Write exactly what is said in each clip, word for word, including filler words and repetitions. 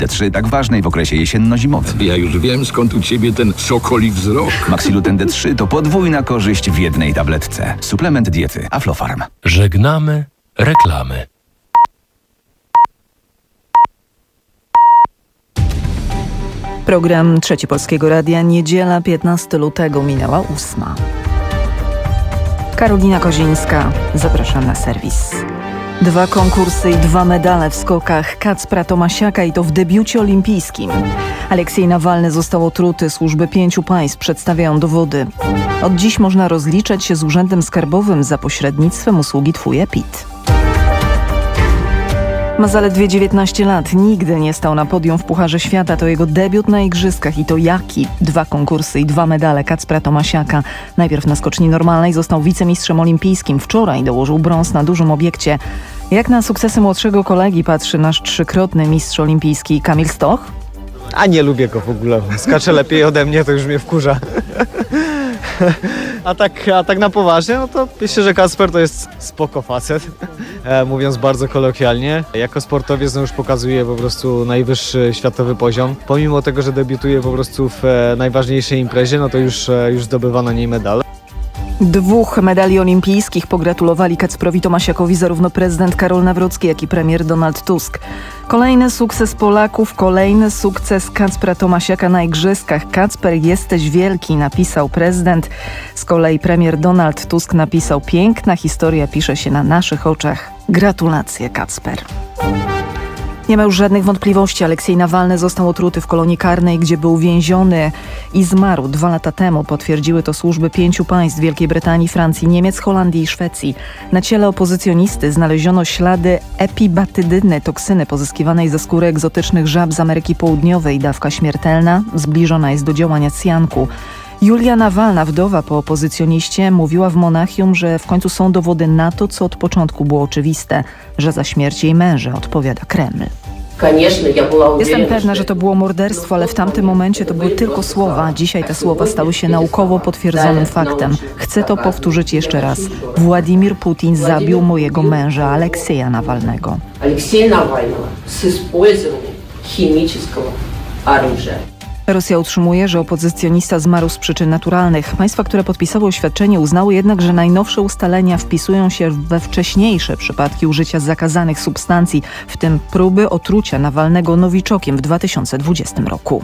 D trzy tak ważnej w okresie jesienno-zimowym. Ja już wiem, skąd u ciebie ten sokoli wzrok. Maxiluten D trzy to podwójna korzyść w jednej tabletce. Suplement diety Aflofarm. Żegnamy reklamy. Program Trzeci Polskiego Radia, niedziela piętnastego lutego, minęła ósma. Karolina Kozińska, zapraszam na serwis. Dwa konkursy i dwa medale w skokach Kacpra Tomasiaka i to w debiucie olimpijskim. Aleksiej Nawalny został otruty, służby pięciu państw przedstawiają dowody. Od dziś można rozliczać się z Urzędem Skarbowym za pośrednictwem usługi Twój e-PIT. Ma zaledwie dziewiętnaście lat, nigdy nie stał na podium w Pucharze Świata. To jego debiut na igrzyskach i to jaki? Dwa konkursy i dwa medale Kacpra Tomasiaka. Najpierw na skoczni normalnej został wicemistrzem olimpijskim. Wczoraj dołożył brąz na dużym obiekcie. Jak na sukcesy młodszego kolegi patrzy nasz trzykrotny mistrz olimpijski Kamil Stoch? A nie lubię go w ogóle. Skacze lepiej ode mnie, to już mnie wkurza. A tak, a tak na poważnie, no to myślę, że Kacper to jest spoko facet, e, mówiąc bardzo kolokwialnie. Jako sportowiec no już pokazuje po prostu najwyższy światowy poziom. Pomimo tego, że debiutuje po prostu w e, najważniejszej imprezie, no to już, e, już zdobywa na niej medal. Dwóch medali olimpijskich pogratulowali Kacprowi Tomasiakowi zarówno prezydent Karol Nawrocki, jak i premier Donald Tusk. Kolejny sukces Polaków, kolejny sukces Kacpra Tomasiaka na igrzyskach. Kacper, jesteś wielki, napisał prezydent. Z kolei premier Donald Tusk napisał: piękna historia pisze się na naszych oczach. Gratulacje, Kacper. Nie ma już żadnych wątpliwości. Aleksiej Nawalny został otruty w kolonii karnej, gdzie był więziony i zmarł dwa lata temu. Potwierdziły to służby pięciu państw: Wielkiej Brytanii, Francji, Niemiec, Holandii i Szwecji. Na ciele opozycjonisty znaleziono ślady epibatydyny, toksyny pozyskiwanej ze skóry egzotycznych żab z Ameryki Południowej. Dawka śmiertelna, zbliżona jest do działania cjanku. Julia Nawalna, wdowa po opozycjoniście, mówiła w Monachium, że w końcu są dowody na to, co od początku było oczywiste, że za śmierć jej męża odpowiada Kreml. Jestem pewna, że to było morderstwo, ale w tamtym momencie to były tylko słowa. Dzisiaj te słowa stały się naukowo potwierdzonym faktem. Chcę to powtórzyć jeszcze raz. Władimir Putin zabił mojego męża Aleksieja Nawalnego. Aleksiej Nawalny z использованием chemicznego оружия. Rosja utrzymuje, że opozycjonista zmarł z przyczyn naturalnych. Państwa, które podpisały oświadczenie, uznały jednak, że najnowsze ustalenia wpisują się we wcześniejsze przypadki użycia zakazanych substancji, w tym próby otrucia Nawalnego nowiczokiem w dwa tysiące dwudziestym roku.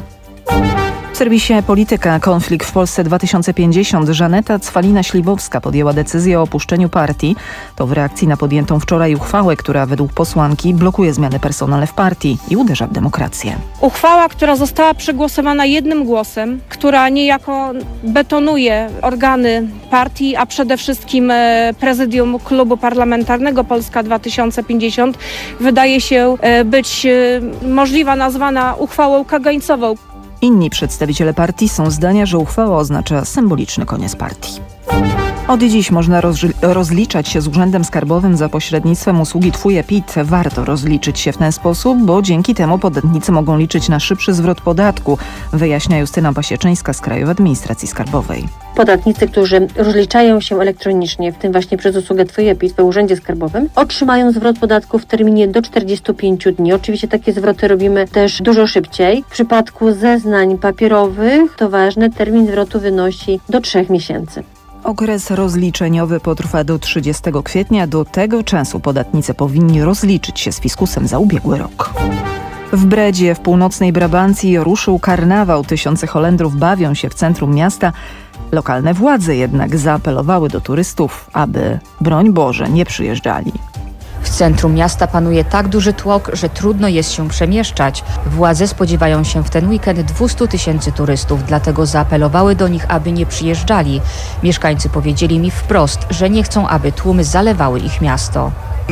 W serwisie Polityka. Konflikt w Polsce dwa tysiące pięćdziesiąt. Żaneta Cwalina-Śliwowska podjęła decyzję o opuszczeniu partii. To w reakcji na podjętą wczoraj uchwałę, która według posłanki blokuje zmiany personalne w partii i uderza w demokrację. Uchwała, która została przegłosowana jednym głosem, która niejako betonuje organy partii, a przede wszystkim prezydium klubu parlamentarnego Polska dwa tysiące pięćdziesiąt, wydaje się być możliwa nazwana uchwałą kagańcową. Inni przedstawiciele partii są zdania, że uchwała oznacza symboliczny koniec partii. Od dziś można rozli- rozliczać się z Urzędem Skarbowym za pośrednictwem usługi Twój e-PIT. Warto rozliczyć się w ten sposób, bo dzięki temu podatnicy mogą liczyć na szybszy zwrot podatku, wyjaśnia Justyna Pasieczyńska z Krajowej Administracji Skarbowej. Podatnicy, którzy rozliczają się elektronicznie, w tym właśnie przez usługę Twój e-PIT w Urzędzie Skarbowym, otrzymają zwrot podatku w terminie do czterdziestu pięciu dni. Oczywiście takie zwroty robimy też dużo szybciej. W przypadku zeznań papierowych, to ważne, termin zwrotu wynosi do trzech miesięcy. Okres rozliczeniowy potrwa do trzydziestego kwietnia. Do tego czasu podatnicy powinni rozliczyć się z fiskusem za ubiegły rok. W Bredzie, w północnej Brabancji, ruszył karnawał. Tysiące Holendrów bawią się w centrum miasta. Lokalne władze jednak zaapelowały do turystów, aby, broń Boże, nie przyjeżdżali. W centrum miasta panuje tak duży tłok, że trudno jest się przemieszczać. Władze spodziewają się w ten weekend dwustu tysięcy turystów, dlatego zaapelowały do nich, aby nie przyjeżdżali. Mieszkańcy powiedzieli mi wprost, że nie chcą, aby tłumy zalewały ich miasto.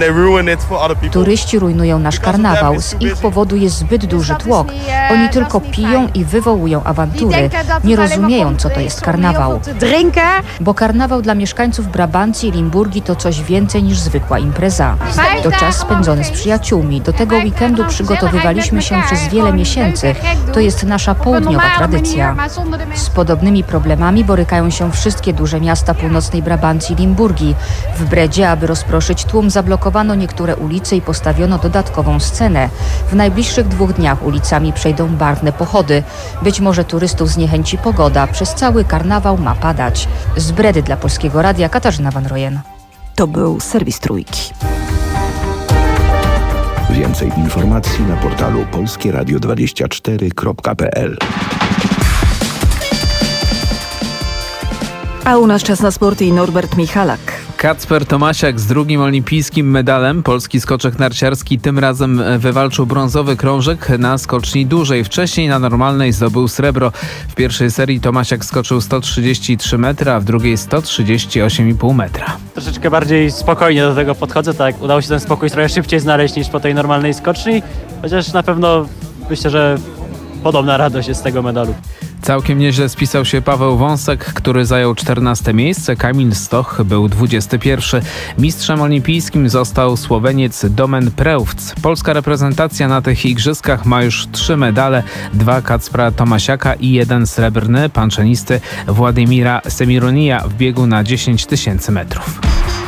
Turyści rujnują nasz karnawał. Z ich powodu jest zbyt duży tłok. Oni tylko piją i wywołują awantury. Nie rozumieją, co to jest karnawał. Bo karnawał dla mieszkańców Brabancji i Limburgii to coś więcej niż zwykła impreza. To czas spędzony z przyjaciółmi. Do tego weekendu przygotowywaliśmy się przez wiele miesięcy. To jest nasza południowa tradycja. Z podobnymi problemami borykają się wszystkie duże miasta północnej Brabancji i Limburgii. W Bredzie, aby rozproszyć tłum, zablokowano zablokowano niektóre ulice i postawiono dodatkową scenę. W najbliższych dwóch dniach ulicami przejdą barwne pochody. Być może turystów zniechęci pogoda. Przez cały karnawał ma padać. Z Bredy dla Polskiego Radia Katarzyna Van Rojen. To był serwis Trójki. Więcej informacji na portalu polskie radio dwadzieścia cztery kropka p l. A u nas czas na sporty i Norbert Michalak. Kacper Tomasiak z drugim olimpijskim medalem. Polski skoczek narciarski tym razem wywalczył brązowy krążek na skoczni dłużej. Wcześniej na normalnej zdobył srebro. W pierwszej serii Tomasiak skoczył sto trzydzieści trzy metry, a w drugiej sto trzydzieści osiem i pół metra. Troszeczkę bardziej spokojnie do tego podchodzę, tak udało się ten spokój trochę szybciej znaleźć niż po tej normalnej skoczni, chociaż na pewno myślę, że podobna radość jest z tego medalu. Całkiem nieźle spisał się Paweł Wąsek, który zajął czternaste miejsce. Kamil Stoch był dwudziesty pierwszy. Mistrzem olimpijskim został Słoweniec Domen Prełvc. Polska reprezentacja na tych igrzyskach ma już trzy medale. Dwa Kacpra Tomasiaka i jeden srebrny pancenisty Władimira Semironija w biegu na dziesięć tysięcy metrów.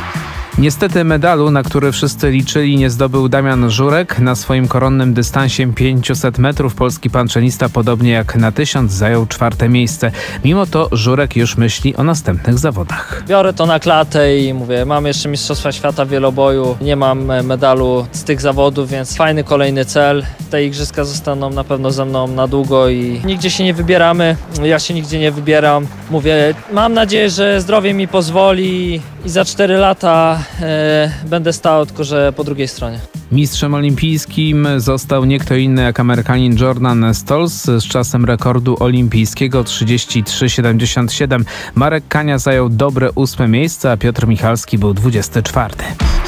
Niestety medalu, na który wszyscy liczyli, nie zdobył Damian Żurek. Na swoim koronnym dystansie pięćset metrów polski panczynista, podobnie jak na tysiąc, zajął czwarte miejsce. Mimo to Żurek już myśli o następnych zawodach. Biorę to na klatę i mówię, mam jeszcze Mistrzostwa Świata w wieloboju, nie mam medalu z tych zawodów, więc fajny kolejny cel. Te igrzyska zostaną na pewno ze mną na długo i nigdzie się nie wybieramy. Ja się nigdzie nie wybieram. Mówię, mam nadzieję, że zdrowie mi pozwoli i za cztery lata e, będę stał, tylko że po drugiej stronie. Mistrzem olimpijskim został nie kto inny jak Amerykanin Jordan Stolz z czasem rekordu olimpijskiego trzydzieści trzy siedemdziesiąt siedem. Marek Kania zajął dobre ósme miejsce, a Piotr Michalski był dwudziesty czwarty.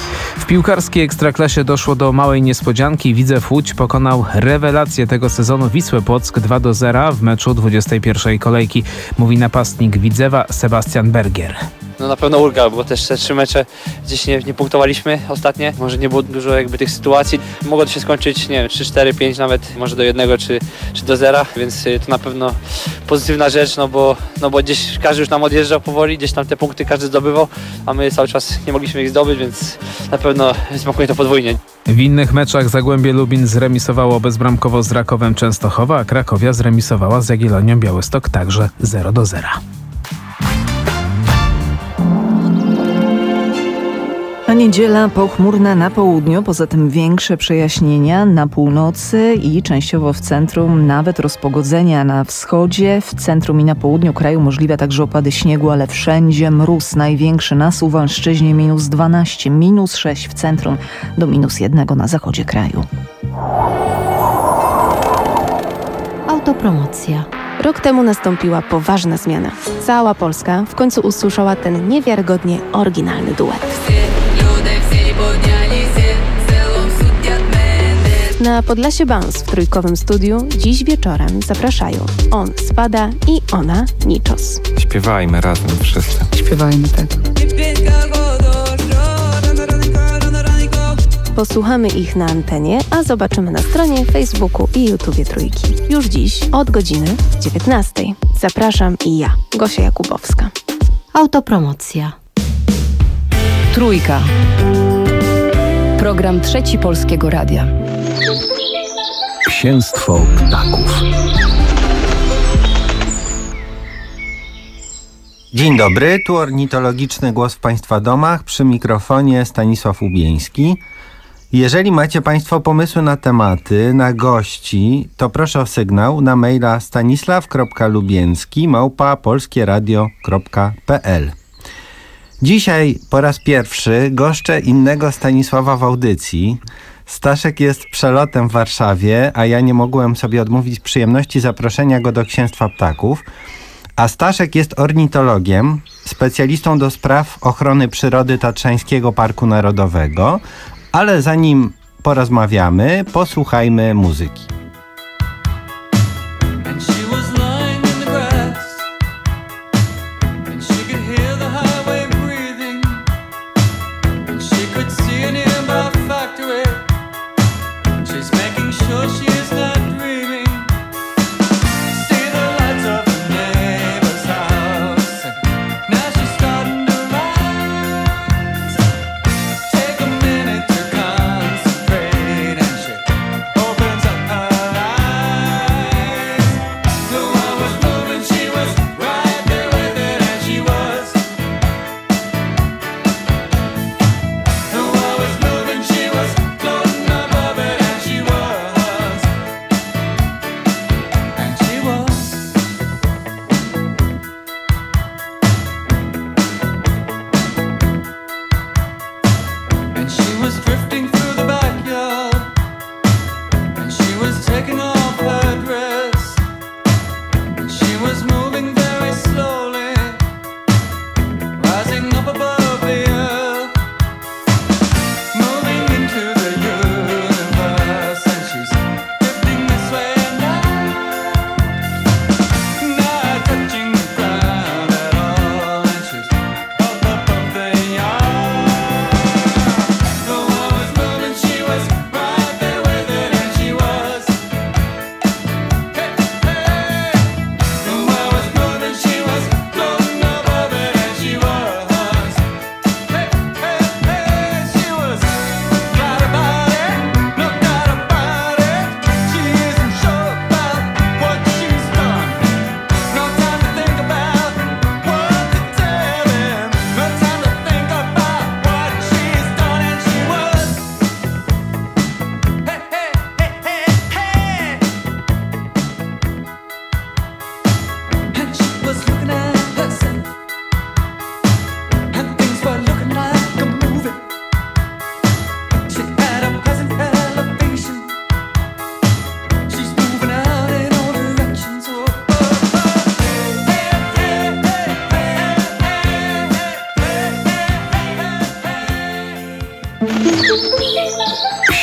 W piłkarskiej Ekstraklasie doszło do małej niespodzianki. Widzew Łódź pokonał rewelację tego sezonu Wisłę Płock dwa do zera w meczu dwudziestej pierwszej kolejki, mówi napastnik Widzewa Sebastian Bergier. No na pewno ulga, bo też te trzy mecze gdzieś nie, nie punktowaliśmy ostatnie. Może nie było dużo jakby tych sytuacji. Mogło to się skończyć, nie wiem, trzy, cztery, pięć nawet, może do jednego czy, czy do zera, więc to na pewno pozytywna rzecz, no bo, no bo gdzieś każdy już nam odjeżdżał powoli, gdzieś tam te punkty każdy zdobywał, a my cały czas nie mogliśmy ich zdobyć, więc na pewno smakuje to podwójnie. W innych meczach Zagłębie Lubin zremisowało bezbramkowo z Rakowem Częstochowa, a Krakowia zremisowała z Jagiellonią Białystok także zero do zera. A niedziela pochmurna na południu, poza tym większe przejaśnienia na północy i częściowo w centrum, nawet rozpogodzenia na wschodzie. W centrum i na południu kraju możliwe także opady śniegu, ale wszędzie mróz. Największy na Suwalszczyźnie minus dwanaście, minus sześć w centrum, do minus jednego na zachodzie kraju. Autopromocja. Rok temu nastąpiła poważna zmiana. Cała Polska w końcu usłyszała ten niewiarygodnie oryginalny duet. Na Podlasie Bounce w trójkowym studiu dziś wieczorem zapraszają on Spada i ona Niczos. Śpiewajmy razem wszyscy. Śpiewajmy, tak. Posłuchamy ich na antenie, a zobaczymy na stronie, Facebooku i YouTubie Trójki. Już dziś od godziny dziewiętnastej. Zapraszam i ja, Gosia Jakubowska. Autopromocja. Trójka. Program Trzeci Polskiego Radia. Księstwo ptaków. Dzień dobry, tu ornitologiczny głos w Państwa domach, przy mikrofonie Stanisław Ubieński. Jeżeli macie Państwo pomysły na tematy, na gości, to proszę o sygnał na maila stanisław kropka lubieński małpa polskieradio kropka p l. Dzisiaj po raz pierwszy goszczę innego Stanisława w audycji. Staszek jest przelotem w Warszawie, a ja nie mogłem sobie odmówić przyjemności zaproszenia go do Księstwa Ptaków. A Staszek jest ornitologiem, specjalistą do spraw ochrony przyrody Tatrzańskiego Parku Narodowego, ale zanim porozmawiamy, posłuchajmy muzyki. Take a minute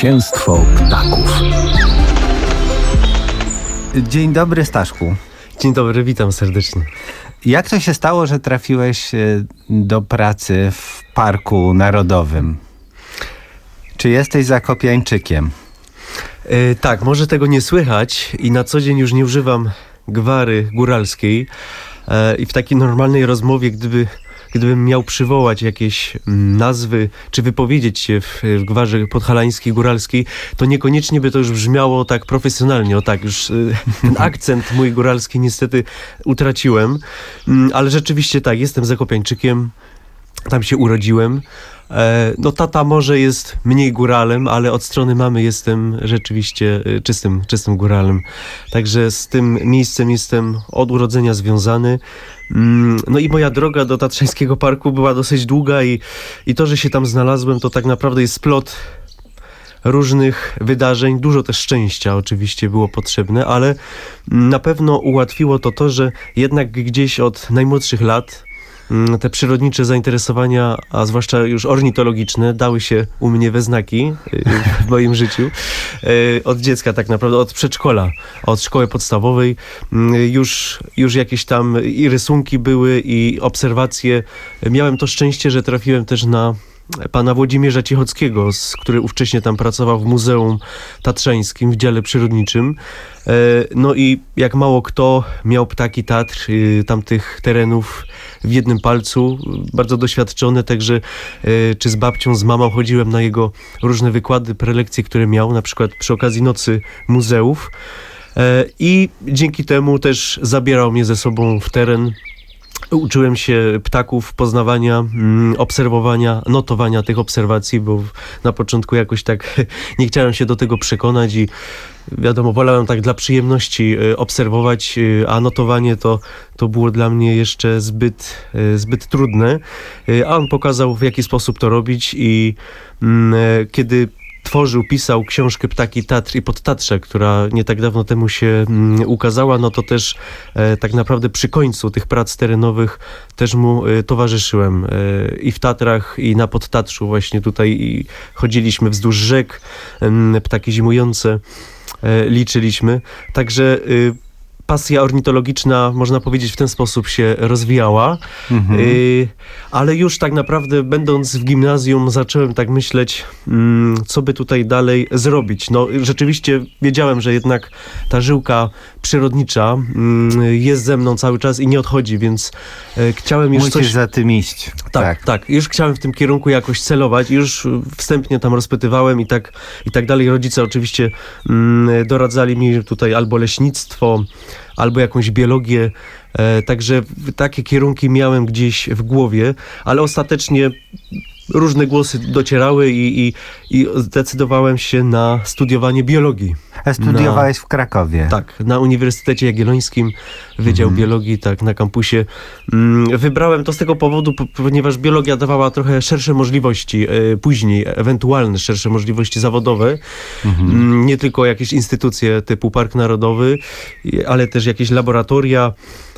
Zwycięstwo ptaków. Dzień dobry, Staszku. Dzień dobry, witam serdecznie. Jak to się stało, że trafiłeś do pracy w Parku Narodowym? Czy jesteś zakopiańczykiem? E, tak, może tego nie słychać i na co dzień już nie używam gwary góralskiej e, i w takiej normalnej rozmowie, gdyby, gdybym miał przywołać jakieś nazwy, czy wypowiedzieć się w, w gwarze podhalańskiej, góralskiej, to niekoniecznie by to już brzmiało tak profesjonalnie. O tak, już e, ten akcent mój góralski niestety utraciłem, mm, ale rzeczywiście tak, jestem zakopiańczykiem, tam się urodziłem. No tata może jest mniej góralem, ale od strony mamy jestem rzeczywiście czystym, czystym góralem. Także z tym miejscem jestem od urodzenia związany. No i moja droga do Tatrzańskiego Parku była dosyć długa i, i to, że się tam znalazłem, to tak naprawdę jest splot różnych wydarzeń. Dużo też szczęścia oczywiście było potrzebne, ale na pewno ułatwiło to to, że jednak gdzieś od najmłodszych lat te przyrodnicze zainteresowania, a zwłaszcza już ornitologiczne, dały się u mnie we znaki w moim życiu. Od dziecka tak naprawdę, od przedszkola, od szkoły podstawowej już, już jakieś tam i rysunki były, i obserwacje. Miałem to szczęście, że trafiłem też na pana Włodzimierza Cichockiego, który ówcześnie tam pracował w Muzeum Tatrzańskim w dziale przyrodniczym. No i jak mało kto miał ptaki Tatr, tamtych terenów w jednym palcu, bardzo doświadczony, także czy z babcią, z mamą chodziłem na jego różne wykłady, prelekcje, które miał, na przykład przy okazji Nocy Muzeów. I dzięki temu też zabierał mnie ze sobą w teren. Uczyłem się ptaków, poznawania, obserwowania, notowania tych obserwacji, bo na początku jakoś tak nie chciałem się do tego przekonać i wiadomo, wolałem tak dla przyjemności obserwować, a notowanie to, to było dla mnie jeszcze zbyt, zbyt trudne. A on pokazał, w jaki sposób to robić i kiedy tworzył, pisał książkę Ptaki Tatr i Podtatrze, która nie tak dawno temu się mm, ukazała, no to też e, tak naprawdę przy końcu tych prac terenowych też mu e, towarzyszyłem e, i w Tatrach, i na Podtatrzu właśnie tutaj i chodziliśmy wzdłuż rzek, e, ptaki zimujące e, liczyliśmy, także e, pasja ornitologiczna, można powiedzieć, w ten sposób się rozwijała, mhm. y, ale już tak naprawdę będąc w gimnazjum zacząłem tak myśleć, mm, co by tutaj dalej zrobić. No rzeczywiście wiedziałem, że jednak ta żyłka przyrodnicza mm, jest ze mną cały czas i nie odchodzi, więc y, chciałem już Musisz coś... za tym iść. Tak, tak, tak. Już chciałem w tym kierunku jakoś celować. Już wstępnie tam rozpytywałem i tak, i tak dalej. Rodzice oczywiście mm, doradzali mi tutaj albo leśnictwo, albo jakąś biologię, e, także takie kierunki miałem gdzieś w głowie, ale ostatecznie różne głosy docierały i, i, i zdecydowałem się na studiowanie biologii. A studiowałeś na, w Krakowie? Tak, na Uniwersytecie Jagiellońskim, Wydział mhm. Biologii, tak, na kampusie. Mm, wybrałem to z tego powodu, ponieważ biologia dawała trochę szersze możliwości, e, później ewentualne szersze możliwości zawodowe. Mhm. Mm, nie tylko jakieś instytucje typu Park Narodowy, ale też jakieś laboratoria,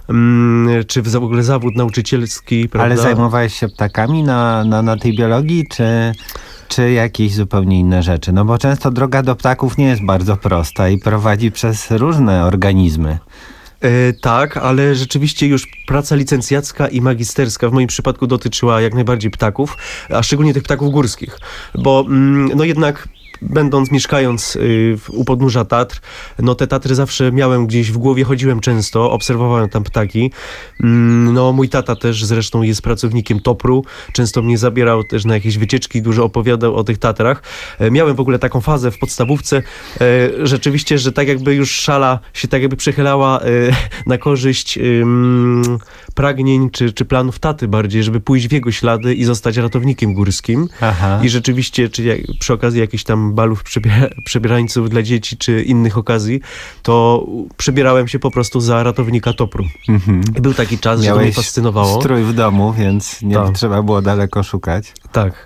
czy w ogóle zawód nauczycielski, prawda? Ale zajmowałeś się ptakami na, na, na tej biologii, czy, czy jakieś zupełnie inne rzeczy? No bo często droga do ptaków nie jest bardzo prosta i prowadzi przez różne organizmy. E, tak, ale rzeczywiście już praca licencjacka i magisterska w moim przypadku dotyczyła jak najbardziej ptaków, a szczególnie tych ptaków górskich, bo mm, no jednak będąc, mieszkając y, u podnóża Tatr, no te Tatry zawsze miałem gdzieś w głowie, chodziłem często, obserwowałem tam ptaki. Mm, no mój tata też zresztą jest pracownikiem Topru, często mnie zabierał też na jakieś wycieczki, dużo opowiadał o tych Tatrach. E, miałem w ogóle taką fazę w podstawówce, e, rzeczywiście, że tak jakby już szala się tak jakby przechylała e, na korzyść e, pragnień czy, czy planów taty bardziej, żeby pójść w jego ślady i zostać ratownikiem górskim. Aha. I rzeczywiście, czy jak, przy okazji jakichś tam balów przebiera, przebierańców dla dzieci, czy innych okazji, to przebierałem się po prostu za ratownika Topru. Mhm. I był taki czas, Miałeś że to mnie fascynowało. strój w domu, więc nie tak. trzeba było daleko szukać. Tak.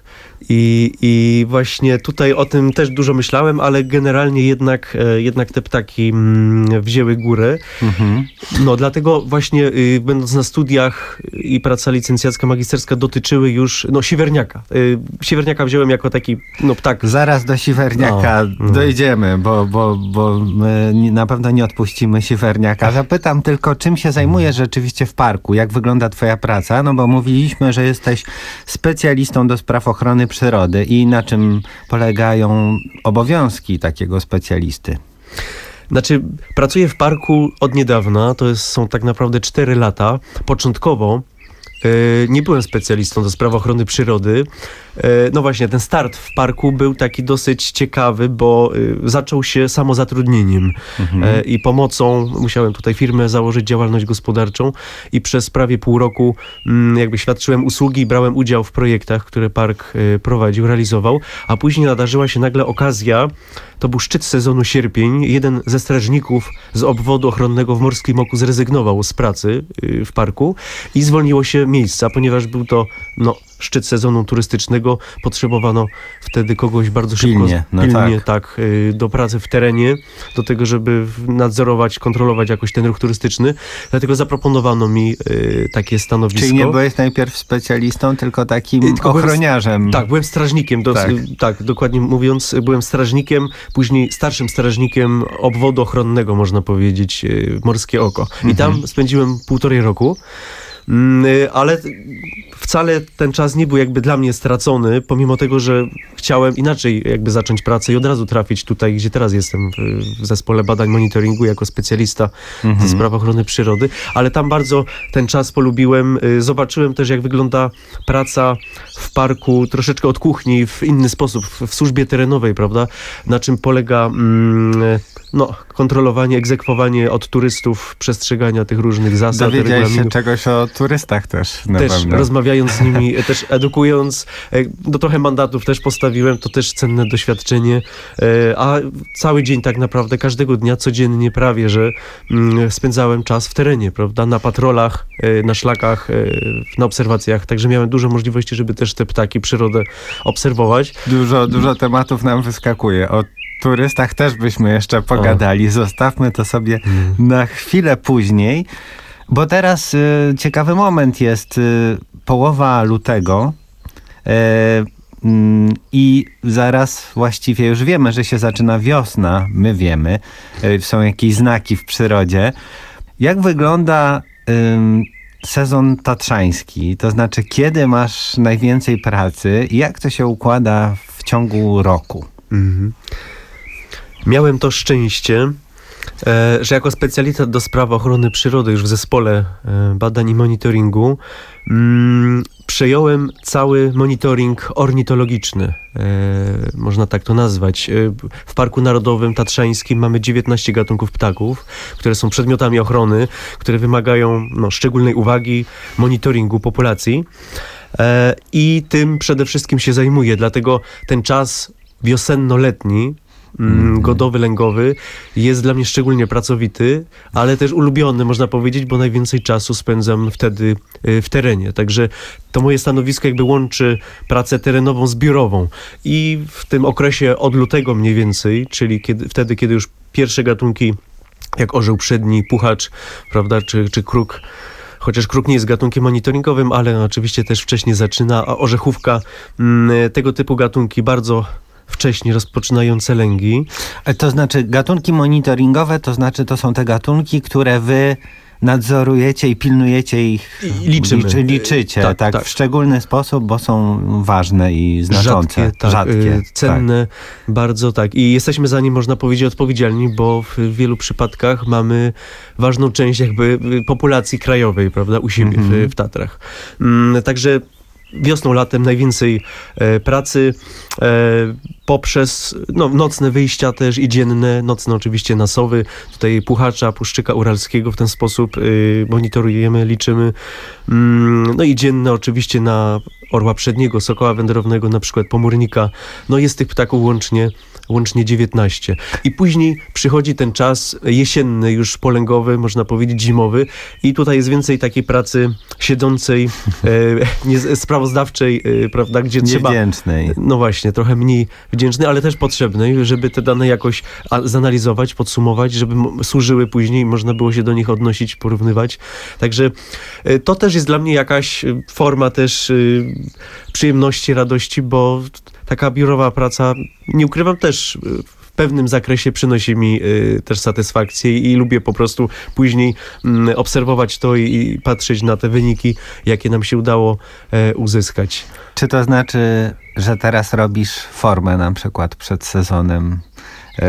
I, I właśnie tutaj o tym też dużo myślałem, ale generalnie jednak, jednak te ptaki mm, wzięły górę. Mhm. No dlatego właśnie y, będąc na studiach i praca licencjacka, magisterska dotyczyły już no, siwerniaka. Y, siwerniaka wziąłem jako taki no, ptak. Zaraz do siwerniaka no, dojdziemy, bo, bo, bo my na pewno nie odpuścimy siwerniaka. Zapytam tylko, czym się zajmujesz rzeczywiście w parku? Jak wygląda twoja praca? No bo mówiliśmy, że jesteś specjalistą do spraw ochrony przyrody i na czym polegają obowiązki takiego specjalisty? Znaczy, pracuję w parku od niedawna, to jest, są tak naprawdę cztery lata. Początkowo yy, nie byłem specjalistą do spraw ochrony przyrody. No właśnie, ten start w parku był taki dosyć ciekawy, bo y, zaczął się samozatrudnieniem mhm. y, i pomocą, musiałem tutaj firmę założyć, działalność gospodarczą i przez prawie pół roku y, jakby świadczyłem usługi i brałem udział w projektach, które park y, prowadził, realizował, a później nadarzyła się nagle okazja, to był szczyt sezonu sierpień, jeden ze strażników z obwodu ochronnego w Morskim Oku zrezygnował z pracy y, w parku i zwolniło się miejsca, ponieważ był to no, szczyt sezonu turystycznego, potrzebowano wtedy kogoś bardzo szybko, pilnie, no pilnie tak. tak, do pracy w terenie, do tego, żeby nadzorować, kontrolować jakoś ten ruch turystyczny. Dlatego zaproponowano mi y, takie stanowisko. Czyli nie byłeś najpierw specjalistą, tylko takim tylko ochroniarzem. Byłem, tak, byłem strażnikiem. Do, tak. tak, dokładnie mówiąc, byłem strażnikiem, później starszym strażnikiem obwodu ochronnego, można powiedzieć, y, Morskie Oko. I mhm. tam spędziłem półtorej roku. Ale wcale ten czas nie był jakby dla mnie stracony, pomimo tego, że chciałem inaczej jakby zacząć pracę i od razu trafić tutaj, gdzie teraz jestem, w zespole badań monitoringu jako specjalista mhm. ze spraw ochrony przyrody, ale tam bardzo ten czas polubiłem. Zobaczyłem też, jak wygląda praca w parku troszeczkę od kuchni, w inny sposób, w służbie terenowej, prawda? Na czym polega mm, no, kontrolowanie, egzekwowanie od turystów, przestrzegania tych różnych zasad. Dowiedziałeś się czegoś o turystach też na Też pewno. rozmawiając z nimi, też edukując, no trochę mandatów też postawiłem, to też cenne doświadczenie, a cały dzień tak naprawdę, każdego dnia, codziennie prawie, że spędzałem czas w terenie, prawda, na patrolach, na szlakach, na obserwacjach, także miałem dużo możliwości, żeby też te ptaki, przyrodę obserwować. Dużo, dużo tematów nam wyskakuje. O turystach też byśmy jeszcze pogadali. O. Zostawmy to sobie hmm. na chwilę później. Bo teraz y, ciekawy moment jest y, połowa lutego y, y, i zaraz właściwie już wiemy, że się zaczyna wiosna. My wiemy, y, są jakieś znaki w przyrodzie. Jak wygląda y, sezon tatrzański? To znaczy, kiedy masz najwięcej pracy i jak to się układa w ciągu roku? Mhm. Miałem to szczęście, że jako specjalista do spraw ochrony przyrody już w zespole badań i monitoringu mm, przejąłem cały monitoring ornitologiczny, e, można tak to nazwać. W Parku Narodowym Tatrzańskim mamy dziewiętnaście gatunków ptaków, które są przedmiotami ochrony, które wymagają no, szczególnej uwagi, monitoringu populacji e, i tym przede wszystkim się zajmuję, dlatego ten czas wiosenno-letni, Mm, godowy, lęgowy jest dla mnie szczególnie pracowity, ale też ulubiony, można powiedzieć, bo najwięcej czasu spędzam wtedy y, w terenie. Także to moje stanowisko jakby łączy pracę terenową z biurową i w tym okresie od lutego mniej więcej, czyli kiedy, wtedy, kiedy już pierwsze gatunki jak orzeł przedni, puchacz, prawda, czy, czy kruk, chociaż kruk nie jest gatunkiem monitoringowym, ale oczywiście też wcześniej zaczyna, a orzechówka, mm, tego typu gatunki bardzo wcześniej rozpoczynające lęgi. To znaczy gatunki monitoringowe, to znaczy to są te gatunki, które wy nadzorujecie i pilnujecie ich, I liczymy. Liczy, liczycie tak, tak, tak w szczególny sposób, bo są ważne i znaczące. Rzadkie, tak, Rzadkie, cenne, tak. bardzo tak. I jesteśmy za nie, można powiedzieć, odpowiedzialni, bo w wielu przypadkach mamy ważną część jakby populacji krajowej, prawda, u siebie mm-hmm. w, w Tatrach. Mm, także wiosną, latem najwięcej e, pracy e, poprzez no, nocne wyjścia też i dzienne, nocne oczywiście na sowy, tutaj puchacza, puszczyka uralskiego, w ten sposób e, monitorujemy, liczymy. Mm, no i dzienne oczywiście na orła przedniego, sokoła wędrownego, na przykład pomórnika. No jest tych ptaków łącznie łącznie dziewiętnaście. I później przychodzi ten czas jesienny, już polęgowy, można powiedzieć zimowy i tutaj jest więcej takiej pracy siedzącej, e, nie, sprawozdawczej, e, prawda, gdzie trzeba... Niewdzięcznej. No właśnie, trochę mniej wdzięcznej, ale też potrzebnej, żeby te dane jakoś a, zanalizować, podsumować, żeby m- służyły później, można było się do nich odnosić, porównywać. Także e, to też jest dla mnie jakaś forma też e, przyjemności, radości, bo taka biurowa praca, nie ukrywam, też w pewnym zakresie przynosi mi y, też satysfakcję i, i lubię po prostu później y, obserwować to i, i patrzeć na te wyniki, jakie nam się udało y, uzyskać. Czy to znaczy, że teraz robisz formę na przykład przed sezonem y,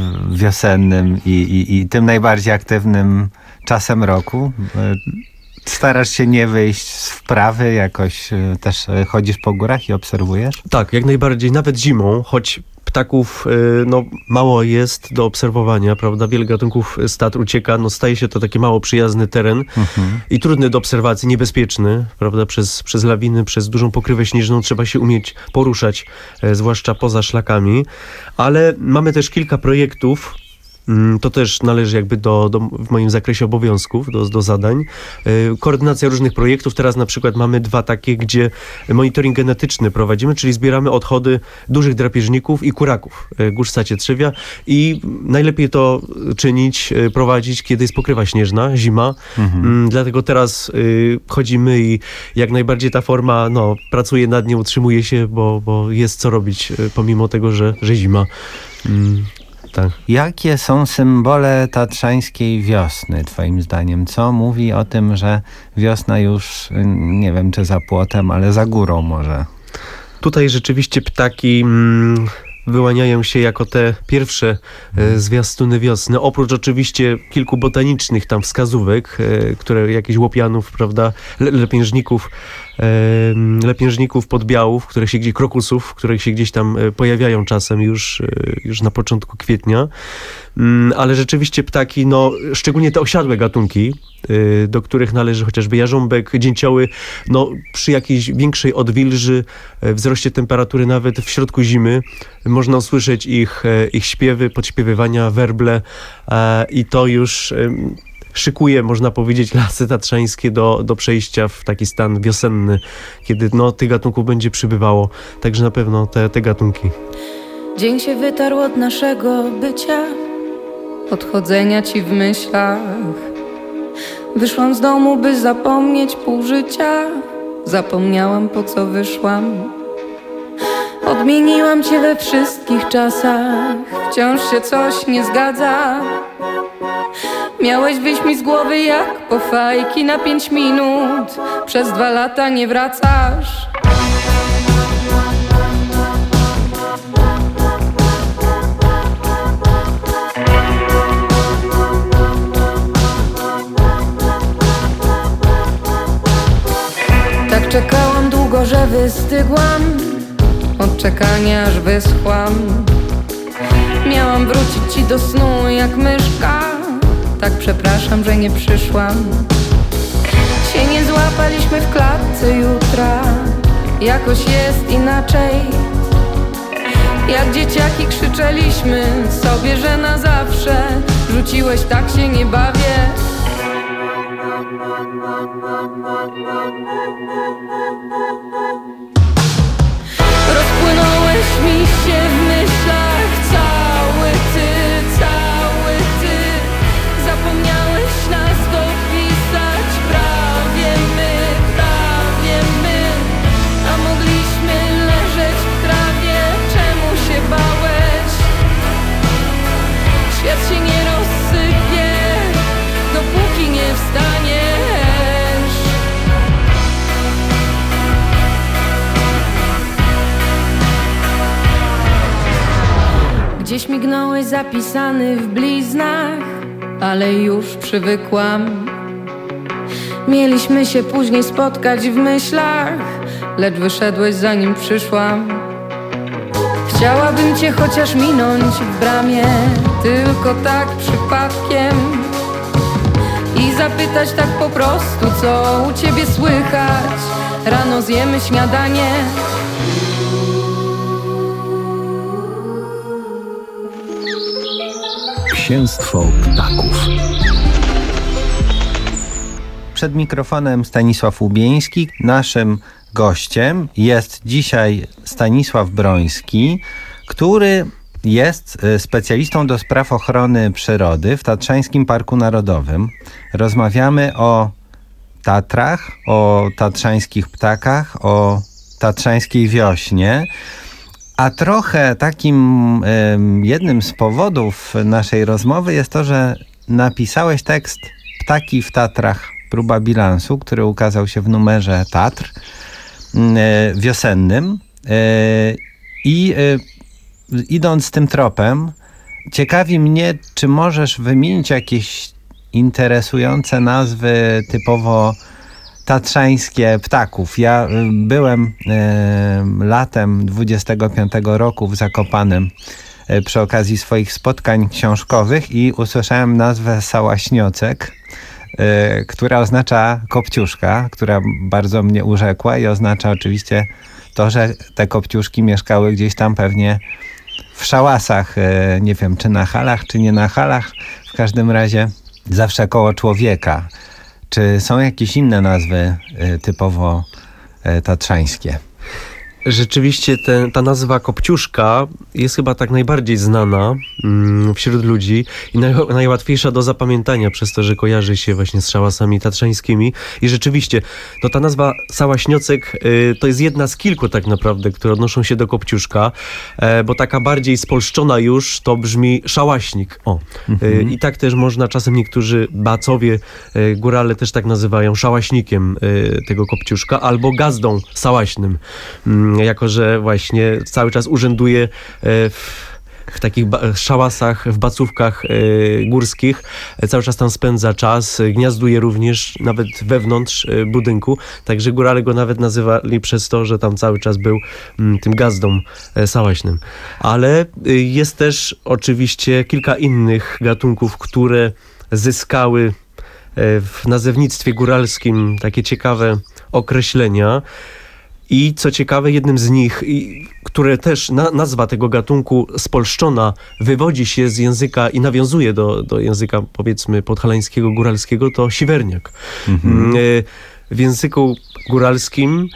wiosennym i, i, i tym najbardziej aktywnym czasem roku? Y, Starasz się nie wyjść z wprawy, jakoś y, też y, chodzisz po górach i obserwujesz? Tak, jak najbardziej, nawet zimą, choć ptaków y, no, mało jest do obserwowania, prawda? Wiele gatunków z Tatr ucieka, no staje się to taki mało przyjazny teren Mhm. i trudny do obserwacji, niebezpieczny, prawda? Przez, przez lawiny, przez dużą pokrywę śnieżną trzeba się umieć poruszać, e, zwłaszcza poza szlakami, ale mamy też kilka projektów. To też należy jakby do, do, w moim zakresie obowiązków, do, do zadań. Yy, koordynacja różnych projektów. Teraz na przykład mamy dwa takie, gdzie monitoring genetyczny prowadzimy, czyli zbieramy odchody dużych drapieżników i kuraków yy, Górz Sacietrzewia i najlepiej to czynić, yy, prowadzić, kiedy jest pokrywa śnieżna, zima. Mhm. Yy, dlatego teraz yy, chodzimy i jak najbardziej ta forma, no, pracuje nad nią, utrzymuje się, bo, bo jest co robić, yy, pomimo tego, że, że zima. Yy. Tak. Jakie są symbole tatrzańskiej wiosny, twoim zdaniem? Co mówi o tym, że wiosna już, nie wiem, czy za płotem, ale za górą może? Tutaj rzeczywiście ptaki mm, wyłaniają się jako te pierwsze e, zwiastuny wiosny. Oprócz oczywiście kilku botanicznych tam wskazówek, e, które jakichś łopianów, prawda, le, lepiężników, e, lepiężników podbiałów, które się gdzieś, krokusów, które się gdzieś tam e, pojawiają czasem już, e, już na początku kwietnia. Mm, ale rzeczywiście ptaki, no szczególnie te osiadłe gatunki, y, do których należy chociażby jarząbek, dzięcioły, no przy jakiejś większej odwilży, y, wzroście temperatury nawet w środku zimy, można usłyszeć ich, y, ich śpiewy, podśpiewywania, werble y, i to już y, szykuje, można powiedzieć, lasy tatrzańskie do, do przejścia w taki stan wiosenny, kiedy no, tych gatunków będzie przybywało. Także na pewno te, te gatunki. Dzień się wytarł od naszego bycia, odchodzenia ci w myślach. Wyszłam z domu, by zapomnieć pół życia. Zapomniałam, po co wyszłam. Odmieniłam cię we wszystkich czasach. Wciąż się coś nie zgadza. Miałeś wyjść mi z głowy jak po fajki na pięć minut. Przez dwa lata nie wracasz. Tak czekałam długo, że wystygłam. Od czekania aż wyschłam. Miałam wrócić ci do snu jak myszka. Tak przepraszam, że nie przyszłam. Się nie złapaliśmy w klatce jutra. Jakoś jest inaczej. Jak dzieciaki krzyczeliśmy sobie, że na zawsze. Rzuciłeś, tak się nie bawię. Rozpłynąłeś mi się w myślach. Cały ty, cały ty. Zapomniałeś nas dopisać. Prawie my, prawie my. A mogliśmy leżeć w trawie. Czemu się bałeś? Świat się nie rozsypie, dopóki nie wstaniesz. Gdzieś mignąłeś zapisany w bliznach, ale już przywykłam. Mieliśmy się później spotkać w myślach, lecz wyszedłeś zanim przyszłam. Chciałabym cię chociaż minąć w bramie, tylko tak przypadkiem. I zapytać tak po prostu, co u ciebie słychać. Rano zjemy śniadanie. Księstwo ptaków. Przed mikrofonem Stanisław Łubieński. Naszym gościem jest dzisiaj Stanisław Broński, który jest specjalistą do spraw ochrony przyrody w Tatrzańskim Parku Narodowym. Rozmawiamy o Tatrach, o tatrzańskich ptakach, o tatrzańskiej wiośnie. A trochę takim y, jednym z powodów naszej rozmowy jest to, że napisałeś tekst Ptaki w Tatrach, próba bilansu, który ukazał się w numerze Tatr y, wiosennym. Y, I y, idąc tym tropem, ciekawi mnie, czy możesz wymienić jakieś interesujące nazwy typowo tatrzańskie ptaków. Ja byłem y, latem dwudziestego piątego roku w Zakopanem y, przy okazji swoich spotkań książkowych i usłyszałem nazwę sałaśniocek, y, która oznacza kopciuszka, która bardzo mnie urzekła i oznacza oczywiście to, że te kopciuszki mieszkały gdzieś tam pewnie w szałasach, y, nie wiem czy na halach, czy nie na halach, w każdym razie zawsze koło człowieka. Czy są jakieś inne nazwy y, typowo y, tatrzańskie? Rzeczywiście te, ta nazwa kopciuszka jest chyba tak najbardziej znana mm, wśród ludzi i naj, najłatwiejsza do zapamiętania przez to, że kojarzy się właśnie z szałasami tatrzańskimi. I rzeczywiście, to ta nazwa sałaśniocek y, to jest jedna z kilku tak naprawdę, które odnoszą się do kopciuszka, e, bo taka bardziej spolszczona już to brzmi szałaśnik. O. Mhm. Y, I tak też można, czasem niektórzy bacowie, y, górale też tak nazywają szałaśnikiem y, tego kopciuszka albo gazdą sałaśnym. Y, jako że właśnie cały czas urzęduje w, w takich szałasach, w bacówkach górskich, cały czas tam spędza czas, gniazduje również nawet wewnątrz budynku, także górale go nawet nazywali przez to, że tam cały czas był tym gazdą sałaśnym. Ale jest też oczywiście kilka innych gatunków, które zyskały w nazewnictwie góralskim takie ciekawe określenia. I co ciekawe, jednym z nich, i, które też na, nazwa tego gatunku spolszczona wywodzi się z języka i nawiązuje do, do języka powiedzmy podhalańskiego, góralskiego, to siwerniak. Mhm. W języku góralskim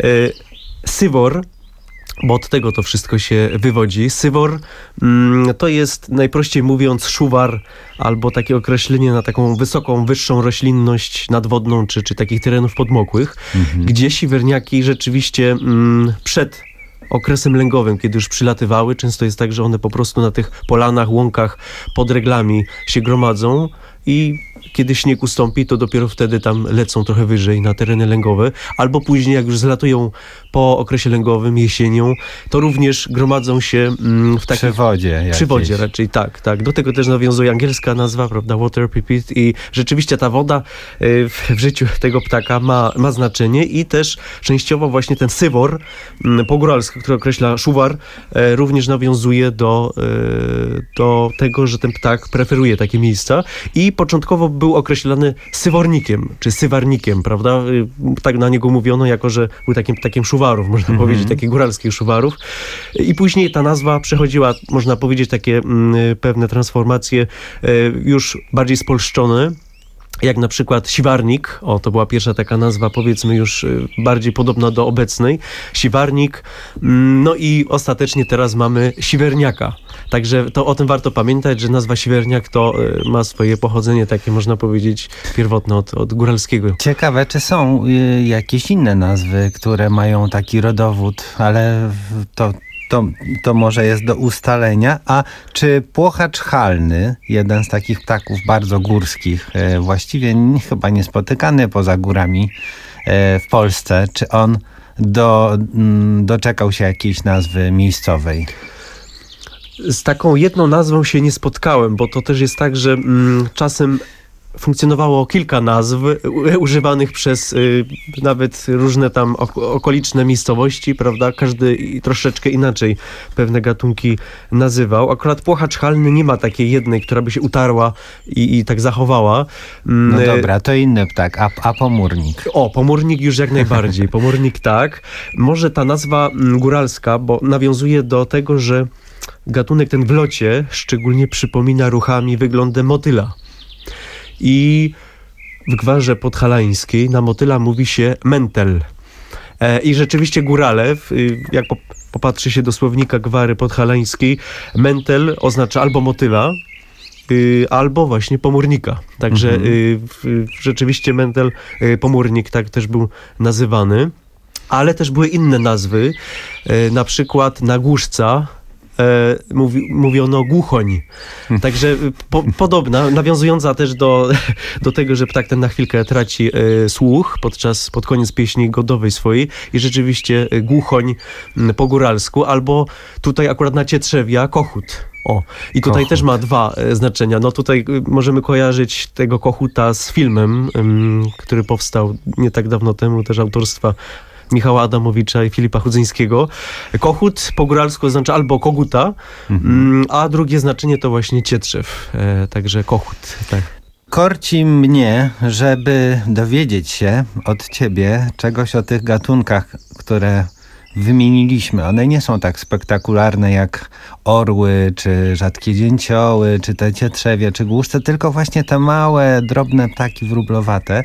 sywor, bo od tego to wszystko się wywodzi. Sywor mm, to jest najprościej mówiąc szuwar albo takie określenie na taką wysoką, wyższą roślinność nadwodną czy, czy takich terenów podmokłych, mhm. gdzie siwerniaki rzeczywiście mm, przed okresem lęgowym, kiedy już przylatywały, często jest tak, że one po prostu na tych polanach, łąkach pod reglami się gromadzą i kiedy śnieg ustąpi, to dopiero wtedy tam lecą trochę wyżej na tereny lęgowe, albo później jak już zlatują po okresie lęgowym, jesienią, to również gromadzą się mm, w takiej... Przy wodzie. Przy wodzie raczej, tak, tak. Do tego też nawiązuje angielska nazwa, prawda, water pipit i rzeczywiście ta woda y, w, w życiu tego ptaka ma, ma znaczenie i też częściowo właśnie ten sywor y, po góralsku, który określa szuwar, y, również nawiązuje do, y, do tego, że ten ptak preferuje takie miejsca i początkowo był określany sywornikiem, czy sywarnikiem, prawda? Tak na niego mówiono, jako że był takim ptakiem szuwarów, można mm-hmm. powiedzieć, takich góralskich szuwarów. I później ta nazwa przechodziła, można powiedzieć, takie mm, pewne transformacje y, już bardziej spolszczone, jak na przykład siwarnik, o to była pierwsza taka nazwa, powiedzmy już bardziej podobna do obecnej, siwarnik, no i ostatecznie teraz mamy siwerniaka. Także to o tym warto pamiętać, że nazwa siwerniak to ma swoje pochodzenie takie, można powiedzieć, pierwotne od, od góralskiego. Ciekawe, czy są y, jakieś inne nazwy, które mają taki rodowód, ale to... To, to może jest do ustalenia. A czy płochacz halny, jeden z takich ptaków bardzo górskich, e, właściwie nie, chyba niespotykany poza górami e, w Polsce, czy on do, m, doczekał się jakiejś nazwy miejscowej? Z taką jedną nazwą się nie spotkałem, bo to też jest tak, że mm, czasem funkcjonowało kilka nazw używanych przez y, nawet różne tam ok- okoliczne miejscowości, prawda? Każdy troszeczkę inaczej pewne gatunki nazywał. Akurat płochacz halny nie ma takiej jednej, która by się utarła i, i tak zachowała. No dobra, to inny ptak, a, a pomórnik? O, pomórnik już jak najbardziej. Pomórnik tak. Może ta nazwa góralska, bo nawiązuje do tego, że gatunek ten w locie szczególnie przypomina ruchami wyglądem motyla. I w gwarze podhalańskiej na motyla mówi się mentel. E, I rzeczywiście górale, jak popatrzy się do słownika gwary podhalańskiej, mentel oznacza albo motyla, y, albo właśnie pomórnika. Także mhm. y, y, rzeczywiście mentel, y, pomórnik tak też był nazywany. Ale też były inne nazwy, y, na przykład nagłuszca, E, mówi, mówiono głuchoń. Także po, podobna, nawiązująca też do, do tego, że ptak ten na chwilkę traci e, słuch podczas, pod koniec pieśni godowej swojej i rzeczywiście e, głuchoń m, po góralsku, albo tutaj akurat na Cietrzewia kochut. O, i tutaj kochut. Też ma dwa e, znaczenia. No tutaj e, możemy kojarzyć tego kochuta z filmem, e, który powstał nie tak dawno temu, też autorstwa Michała Adamowicza i Filipa Chudzyńskiego. Kochut po góralsku oznacza albo koguta, mhm. a drugie znaczenie to właśnie Cietrzew. E, także kochut. Tak. Korci mnie, żeby dowiedzieć się od ciebie czegoś o tych gatunkach, które wymieniliśmy. One nie są tak spektakularne jak orły, czy rzadkie dzięcioły, czy te cietrzewie, czy głuszce, tylko właśnie te małe, drobne ptaki wróblowate.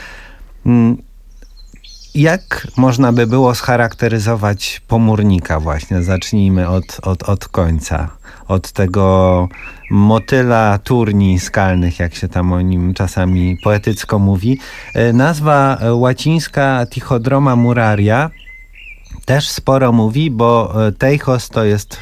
Jak można by było scharakteryzować pomórnika właśnie? Zacznijmy od, od, od końca. Od tego motyla turni skalnych, jak się tam o nim czasami poetycko mówi. Nazwa łacińska Tichodroma muraria też sporo mówi, bo teichos to jest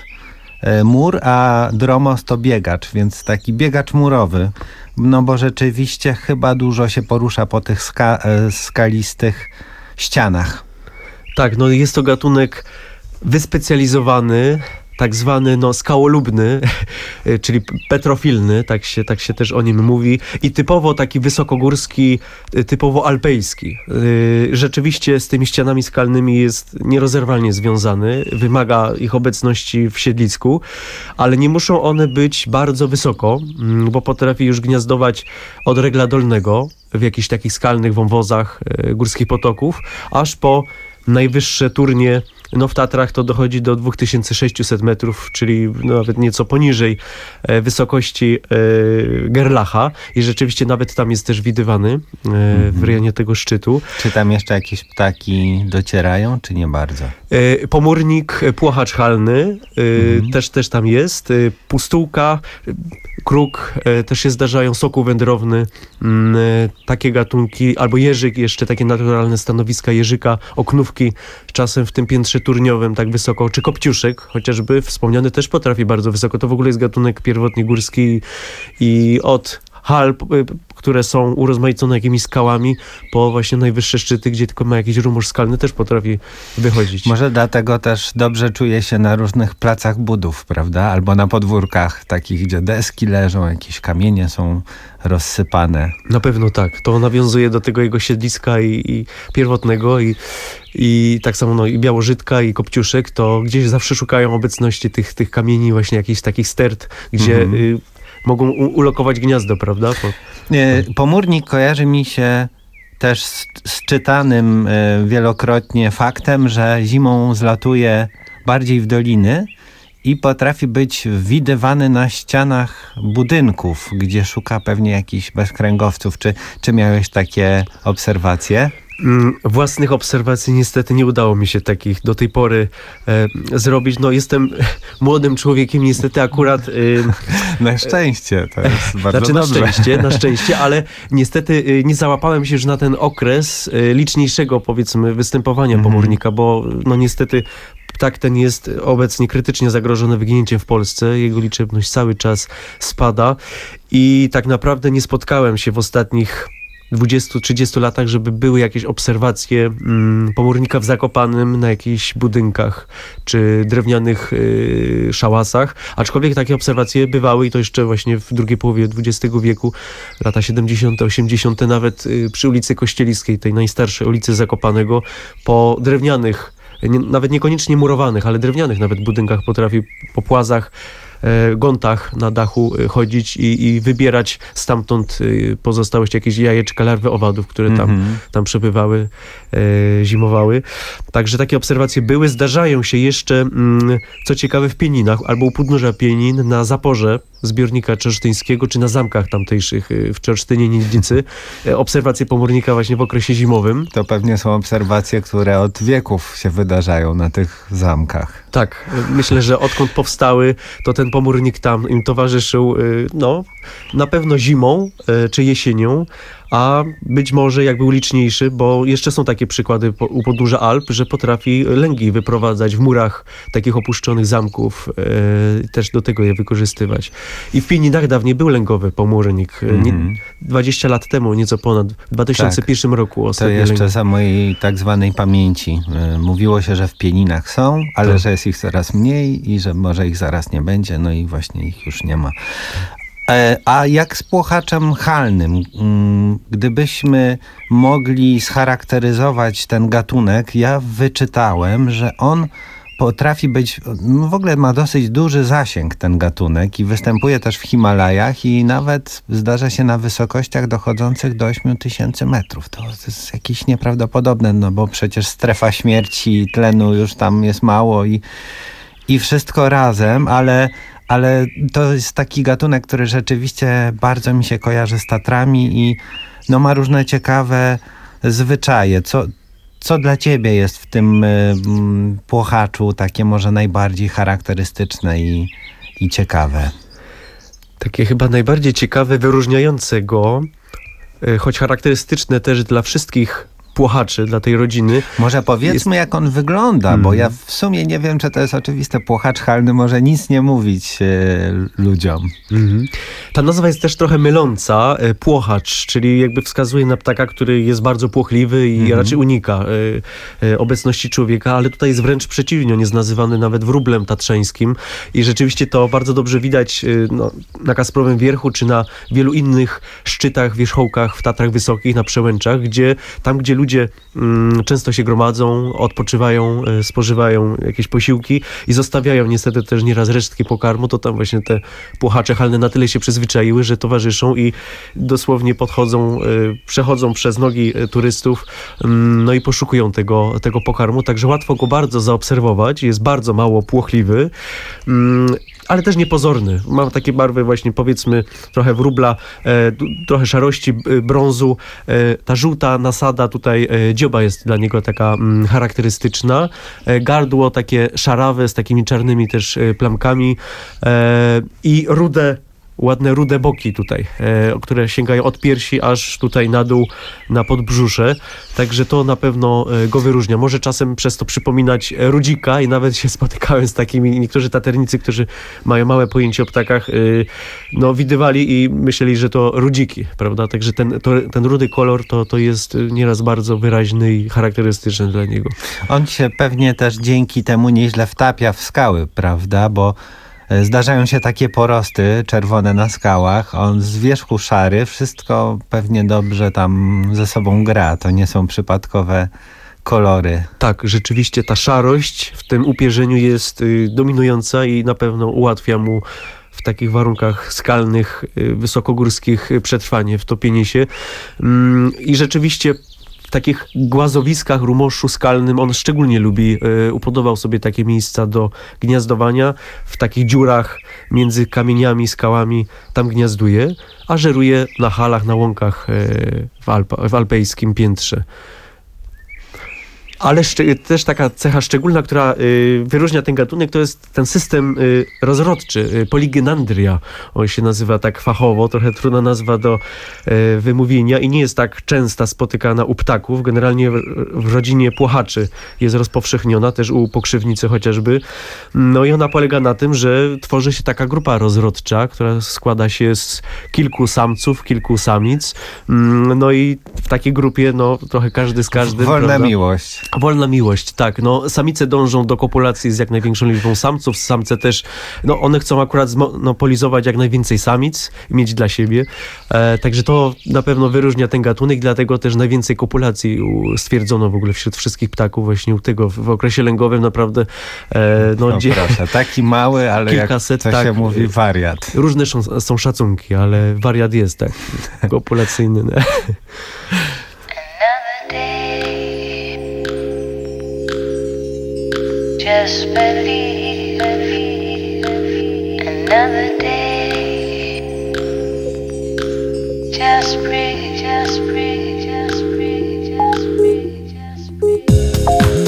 mur, a dromos to biegacz, więc taki biegacz murowy. No bo rzeczywiście chyba dużo się porusza po tych ska skalistych ścianach. Tak, no jest to gatunek wyspecjalizowany, tak zwany no, skałolubny, czyli petrofilny, tak się, tak się też o nim mówi, i typowo taki wysokogórski, typowo alpejski. Rzeczywiście z tymi ścianami skalnymi jest nierozerwalnie związany, wymaga ich obecności w siedlisku, ale nie muszą one być bardzo wysoko, bo potrafi już gniazdować od regla dolnego w jakichś takich skalnych wąwozach górskich potoków, aż po najwyższe turnie. No w Tatrach to dochodzi do dwa tysiące sześćset metrów, czyli no nawet nieco poniżej e, wysokości e, Gerlacha i rzeczywiście nawet tam jest też widywany e, mm-hmm. w rejonie tego szczytu. Czy tam jeszcze jakieś ptaki docierają, czy nie bardzo? E, pomórnik, płochacz halny e, mm-hmm. też, też tam jest, e, pustułka, e, kruk e, też się zdarzają, sokół wędrowny, m, e, takie gatunki, albo jeżyk, jeszcze takie naturalne stanowiska jeżyka, oknówki, czasem w tym piętrze turniowym tak wysoko, czy kopciuszek, chociażby wspomniany też potrafi bardzo wysoko. To w ogóle jest gatunek pierwotnie górski i od hal, które są urozmaicone jakimiś skałami, po właśnie najwyższe szczyty, gdzie tylko ma jakiś rumor skalny, też potrafi wychodzić. Może dlatego też dobrze czuje się na różnych placach budów, prawda? Albo na podwórkach takich, gdzie deski leżą, jakieś kamienie są rozsypane. Na pewno tak. To nawiązuje do tego jego siedliska i, i pierwotnego i, i tak samo no, i białożytka i kopciuszek, to gdzieś zawsze szukają obecności tych, tych kamieni, właśnie jakichś takich stert, gdzie mhm. y, mogą ulokować gniazdo, prawda? Po, po... Pomórnik kojarzy mi się też z, z czytanym y, wielokrotnie faktem, że zimą zlatuje bardziej w doliny i potrafi być widywany na ścianach budynków, gdzie szuka pewnie jakichś bezkręgowców. Czy, czy miałeś takie obserwacje? Własnych obserwacji niestety nie udało mi się takich do tej pory e, zrobić. No jestem młodym człowiekiem, niestety akurat... E, na szczęście, to jest bardzo znaczy, dobrze. na szczęście, na szczęście, ale niestety nie załapałem się już na ten okres e, liczniejszego, powiedzmy, występowania mm. pomórnika, bo no niestety ptak ten jest obecnie krytycznie zagrożony wyginięciem w Polsce. Jego liczebność cały czas spada i tak naprawdę nie spotkałem się w ostatnich dwudziestu trzydziestu latach, żeby były jakieś obserwacje mm, pomórnika w Zakopanem na jakichś budynkach czy drewnianych y, szałasach, aczkolwiek takie obserwacje bywały i to jeszcze właśnie w drugiej połowie dwudziestego wieku, lata siedemdziesiąte, osiemdziesiąte, nawet y, przy ulicy Kościeliskiej, tej najstarszej ulicy Zakopanego, po drewnianych, nie, nawet niekoniecznie murowanych, ale drewnianych nawet budynkach potrafi po płazach e, gontach na dachu e, chodzić i, i wybierać stamtąd e, pozostałość jakieś jajeczka, larwy owadów, które tam, Mhm. tam przebywały, e, zimowały. Także takie obserwacje były. Zdarzają się jeszcze, mm, co ciekawe, w Pieninach albo u podnóża Pienin na zaporze zbiornika czersztyńskiego, czy na zamkach tamtejszych y, w Czersztynie, Nidzicy, y, obserwacje pomornika właśnie w okresie zimowym. To pewnie są obserwacje, które od wieków się wydarzają na tych zamkach. Tak, y, myślę, że odkąd powstały, to ten pomórnik tam im towarzyszył, y, no, na pewno zimą y, czy jesienią, a być może jak był liczniejszy, bo jeszcze są takie przykłady po, u podnóża Alp, że potrafi lęgi wyprowadzać w murach takich opuszczonych zamków, e, też do tego je wykorzystywać. I w Pieninach dawniej był lęgowy pomórnik. Mhm. Nie, dwadzieścia lat temu, nieco ponad, w dwa tysiące pierwszym roku To ostatnio jeszcze lęgi. za mojej tak zwanej pamięci. Y, Mówiło się, że w Pieninach są, ale Tak. że jest ich coraz mniej i że może ich zaraz nie będzie, no i właśnie ich już nie ma. E, A jak z płochaczem halnym? Mm, Gdybyśmy mogli scharakteryzować ten gatunek, ja wyczytałem, że on potrafi być, no w ogóle ma dosyć duży zasięg ten gatunek i występuje też w Himalajach i nawet zdarza się na wysokościach dochodzących do ośmiu tysięcy metrów. To jest jakieś nieprawdopodobne, no bo przecież strefa śmierci, tlenu już tam jest mało i, i wszystko razem, ale Ale to jest taki gatunek, który rzeczywiście bardzo mi się kojarzy z Tatrami i no ma różne ciekawe zwyczaje. Co, co dla ciebie jest w tym y, mm, płochaczu takie może najbardziej charakterystyczne i, i ciekawe? Takie chyba najbardziej ciekawe, wyróżniające go, e, choć charakterystyczne też dla wszystkich płochaczy, dla tej rodziny. Może powiedzmy, jak on wygląda, Mm. bo ja w sumie nie wiem, czy to jest oczywiste. Płochacz halny może nic nie mówić e, ludziom. Mhm. Ta nazwa jest też trochę myląca. E, Płochacz, czyli jakby wskazuje na ptaka, który jest bardzo płochliwy i Mhm. raczej unika e, e, obecności człowieka, ale tutaj jest wręcz przeciwnie, on jest nazywany nawet wróblem tatrzańskim i rzeczywiście to bardzo dobrze widać e, no, na Kasprowym Wierchu, czy na wielu innych szczytach, wierzchołkach w Tatrach Wysokich, na przełęczach, gdzie tam, gdzie ludzie mm, często się gromadzą, odpoczywają, e, spożywają jakieś posiłki i zostawiają niestety też nieraz resztki pokarmu, to tam właśnie te płochacze halne na tyle się przyzwyczaiły, że towarzyszą i dosłownie podchodzą, e, przechodzą przez nogi e, turystów, mm, no i poszukują tego, tego pokarmu, także łatwo go bardzo zaobserwować, jest bardzo mało płochliwy, mm, ale też niepozorny. Ma takie barwy właśnie, powiedzmy, trochę wróbla, e, d- trochę szarości, b- brązu. E, ta żółta nasada tutaj, e, dzioba jest dla niego taka mm, charakterystyczna. E, gardło takie szarawe z takimi czarnymi też e, plamkami e, i rude, ładne rude boki tutaj, e, które sięgają od piersi aż tutaj na dół, na podbrzusze. Także to na pewno e, go wyróżnia. Może czasem przez to przypominać e, rudzika i nawet się spotykałem z takimi, niektórzy taternicy, którzy mają małe pojęcie o ptakach, e, no widywali i myśleli, że to rudziki, prawda? Także ten, to, ten rudy kolor to, to jest nieraz bardzo wyraźny i charakterystyczny dla niego. On się pewnie też dzięki temu nieźle wtapia w skały, prawda? Bo zdarzają się takie porosty czerwone na skałach, on z wierzchu szary, wszystko pewnie dobrze tam ze sobą gra, to nie są przypadkowe kolory. Tak, rzeczywiście ta szarość w tym upierzeniu jest y, dominująca i na pewno ułatwia mu w takich warunkach skalnych, y, wysokogórskich y, przetrwanie, wtopienie się. Ym, I rzeczywiście w takich głazowiskach, rumoszu skalnym on szczególnie lubi, y, upodobał sobie takie miejsca do gniazdowania. W takich dziurach między kamieniami, skałami tam gniazduje, a żeruje na halach, na łąkach y, w, Alpa, w alpejskim piętrze. Ale szcze- też taka cecha szczególna, która y, wyróżnia ten gatunek, to jest ten system y, rozrodczy, y, poligenandria. On się nazywa tak fachowo, trochę trudna nazwa do y, wymówienia i nie jest tak częsta spotykana u ptaków. Generalnie w, w rodzinie płochaczy jest rozpowszechniona, też u pokrzywnicy chociażby. No i ona polega na tym, że tworzy się taka grupa rozrodcza, która składa się z kilku samców, kilku samic. Mm, no i w takiej grupie, no trochę każdy z każdym. Wolna prawda? miłość. Wolna miłość, tak. No, samice dążą do kopulacji z jak największą liczbą samców. Samce też, no one chcą akurat zmonopolizować jak najwięcej samic i mieć dla siebie. E, także to na pewno wyróżnia ten gatunek, dlatego też najwięcej kopulacji u, stwierdzono w ogóle wśród wszystkich ptaków właśnie u tego. W, w okresie lęgowym naprawdę e, no, no dzie- proszę, taki mały, ale kilkaset, jak to tak, się mówi, wariat. Różne są, są szacunki, ale wariat jest, tak, kopulacyjny. Nie? Just believe, believe, another day. Just breathe, just breathe, just breathe, just breathe, just breathe.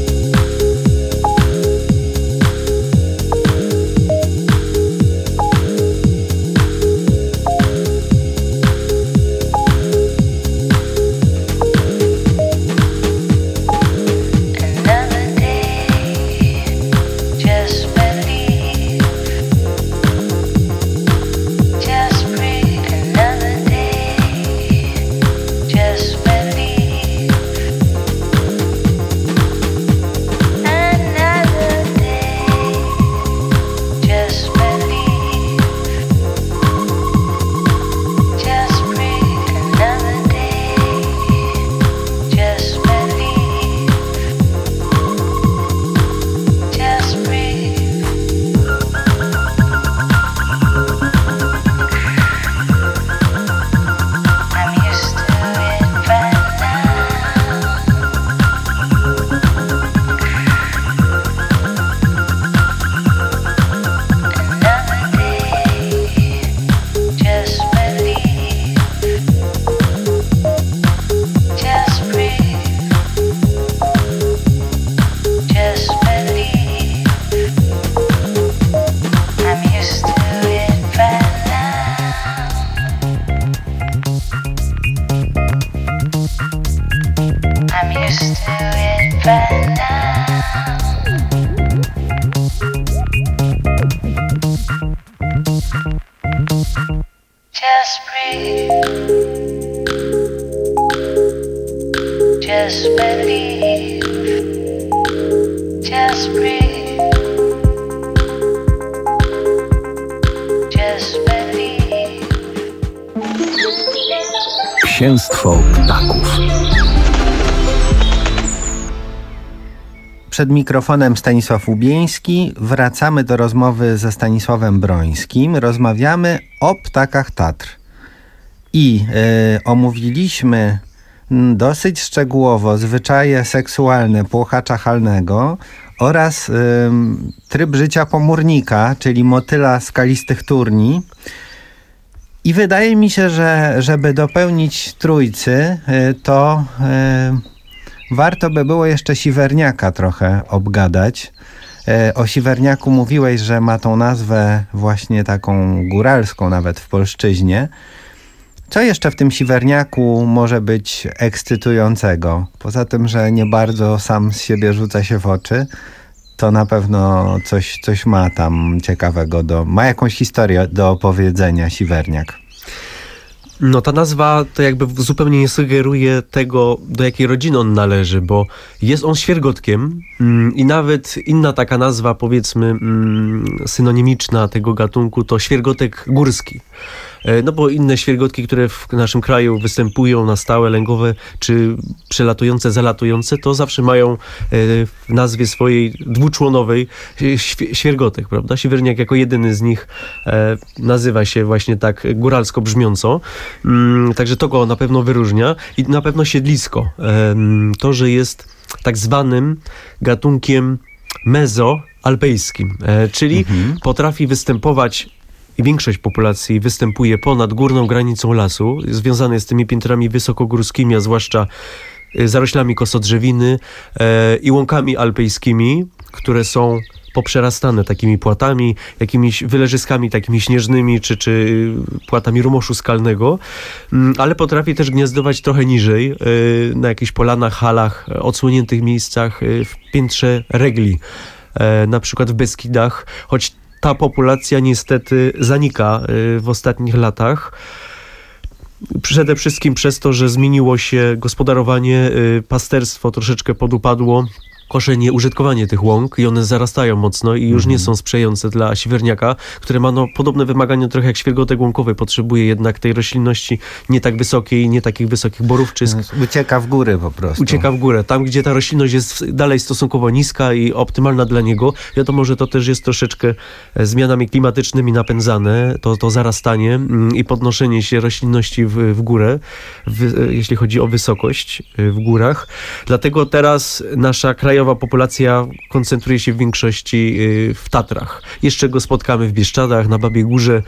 Just breathe. Just believe. Just breathe. Just believe. Księstwo ptaków. Przed mikrofonem Stanisław Łubieński. Wracamy do rozmowy ze Stanisławem Brońskim. Rozmawiamy o ptakach Tatr. I y, omówiliśmy dosyć szczegółowo zwyczaje seksualne płochacza chalnego oraz y, tryb życia pomórnika, czyli motyla skalistych turni. I wydaje mi się, że żeby dopełnić trójcy, y, to... Y, warto by było jeszcze siwerniaka trochę obgadać. E, o siwerniaku mówiłeś, że ma tą nazwę właśnie taką góralską nawet w polszczyźnie. Co jeszcze w tym siwerniaku może być ekscytującego? Poza tym, że nie bardzo sam z siebie rzuca się w oczy, to na pewno coś, coś ma tam ciekawego, do, ma jakąś historię do opowiedzenia siwerniak. No ta nazwa to jakby zupełnie nie sugeruje tego, do jakiej rodziny on należy, bo jest on świergotkiem mm, i nawet inna taka nazwa, powiedzmy mm, synonimiczna tego gatunku, to świergotek górski. E, no bo inne świergotki, które w naszym kraju występują na stałe, lęgowe czy przelatujące, zalatujące, to zawsze mają e, w nazwie swojej dwuczłonowej świ- świergotek, prawda? Siwerniak jako jedyny z nich e, nazywa się właśnie tak góralsko brzmiąco. Mm, także to go na pewno wyróżnia i na pewno siedlisko. E, to, że jest tak zwanym gatunkiem mezoalpejskim, e, czyli mhm. potrafi występować i większość populacji występuje ponad górną granicą lasu, związane jest z tymi piętrami wysokogórskimi, a zwłaszcza zaroślami kosodrzewiny e, i łąkami alpejskimi, które są poprzerastane takimi płatami, jakimiś wyleżyskami takimi śnieżnymi, czy, czy płatami rumoszu skalnego, ale potrafi też gniazdować trochę niżej, na jakichś polanach, halach, odsłoniętych miejscach, w piętrze regli, na przykład w Beskidach, choć ta populacja niestety zanika w ostatnich latach. Przede wszystkim przez to, że zmieniło się gospodarowanie, y, pasterstwo troszeczkę podupadło, koszenie, użytkowanie tych łąk i one zarastają mocno i już nie są sprzyjające dla siewierniaka, które ma no, podobne wymagania trochę jak świergotek łąkowy. Potrzebuje jednak tej roślinności nie tak wysokiej, nie takich wysokich borówczysk. Ucieka w górę po prostu. Ucieka w górę. Tam, gdzie ta roślinność jest dalej stosunkowo niska i optymalna dla niego, wiadomo, że to też jest troszeczkę zmianami klimatycznymi napędzane, to, to zarastanie i podnoszenie się roślinności w, w górę, w, jeśli chodzi o wysokość w górach. Dlatego teraz nasza krajowa populacja koncentruje się w większości w Tatrach. Jeszcze go spotkamy w Bieszczadach, na Babiej Górze,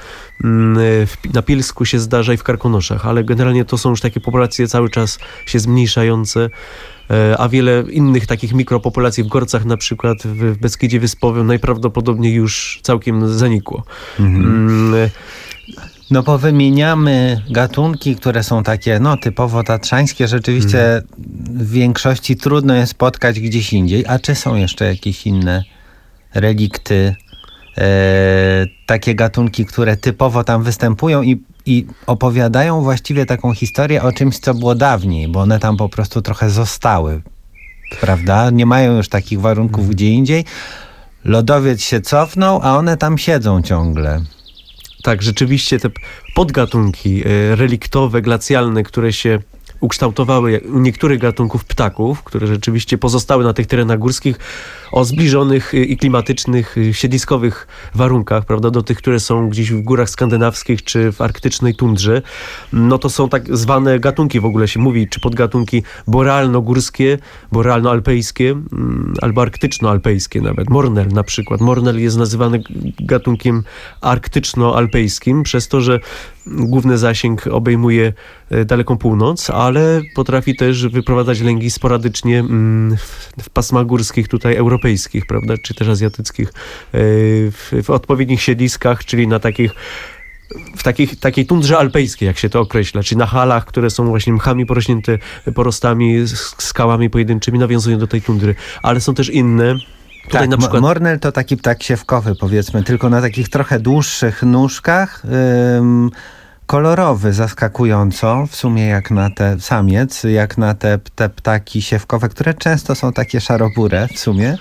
na Pielsku się zdarza i w Karkonoszach, ale generalnie to są już takie populacje cały czas się zmniejszające, a wiele innych takich mikropopulacji w Gorcach, na przykład w Beskidzie Wyspowym, najprawdopodobniej już całkiem zanikło. Mhm. No bo wymieniamy gatunki, które są takie no typowo tatrzańskie, rzeczywiście hmm. w większości trudno je spotkać gdzieś indziej. A czy są jeszcze jakieś inne relikty, e, takie gatunki, które typowo tam występują i, i opowiadają właściwie taką historię o czymś, co było dawniej, bo one tam po prostu trochę zostały, prawda? Nie mają już takich warunków hmm. gdzie indziej. Lodowiec się cofnął, a one tam siedzą ciągle. Tak, rzeczywiście te podgatunki reliktowe, glacjalne, które się ukształtowały u niektórych gatunków ptaków, które rzeczywiście pozostały na tych terenach górskich o zbliżonych i klimatycznych, siedliskowych warunkach, prawda, do tych, które są gdzieś w górach skandynawskich czy w arktycznej tundrze, no to są tak zwane gatunki, w ogóle się mówi, czy podgatunki borealno-górskie, borealno-alpejskie albo arktyczno-alpejskie nawet. Mornel na przykład. Mornel jest nazywany gatunkiem arktyczno-alpejskim przez to, że główny zasięg obejmuje daleką północ, ale potrafi też wyprowadzać lęgi sporadycznie w pasmach górskich tutaj europejskich, prawda, czy też azjatyckich, w, w odpowiednich siedliskach, czyli na takich w takich, takiej tundrze alpejskiej, jak się to określa, czyli na halach, które są właśnie mchami porośnięte porostami, skałami pojedynczymi, nawiązują do tej tundry, ale są też inne. Tutaj tak, na przykład... Mornel to taki ptak siewkowy, powiedzmy, tylko na takich trochę dłuższych nóżkach, ym, kolorowy zaskakująco, w sumie jak na te samiec, jak na te, te ptaki siewkowe, które często są takie szarobure w sumie.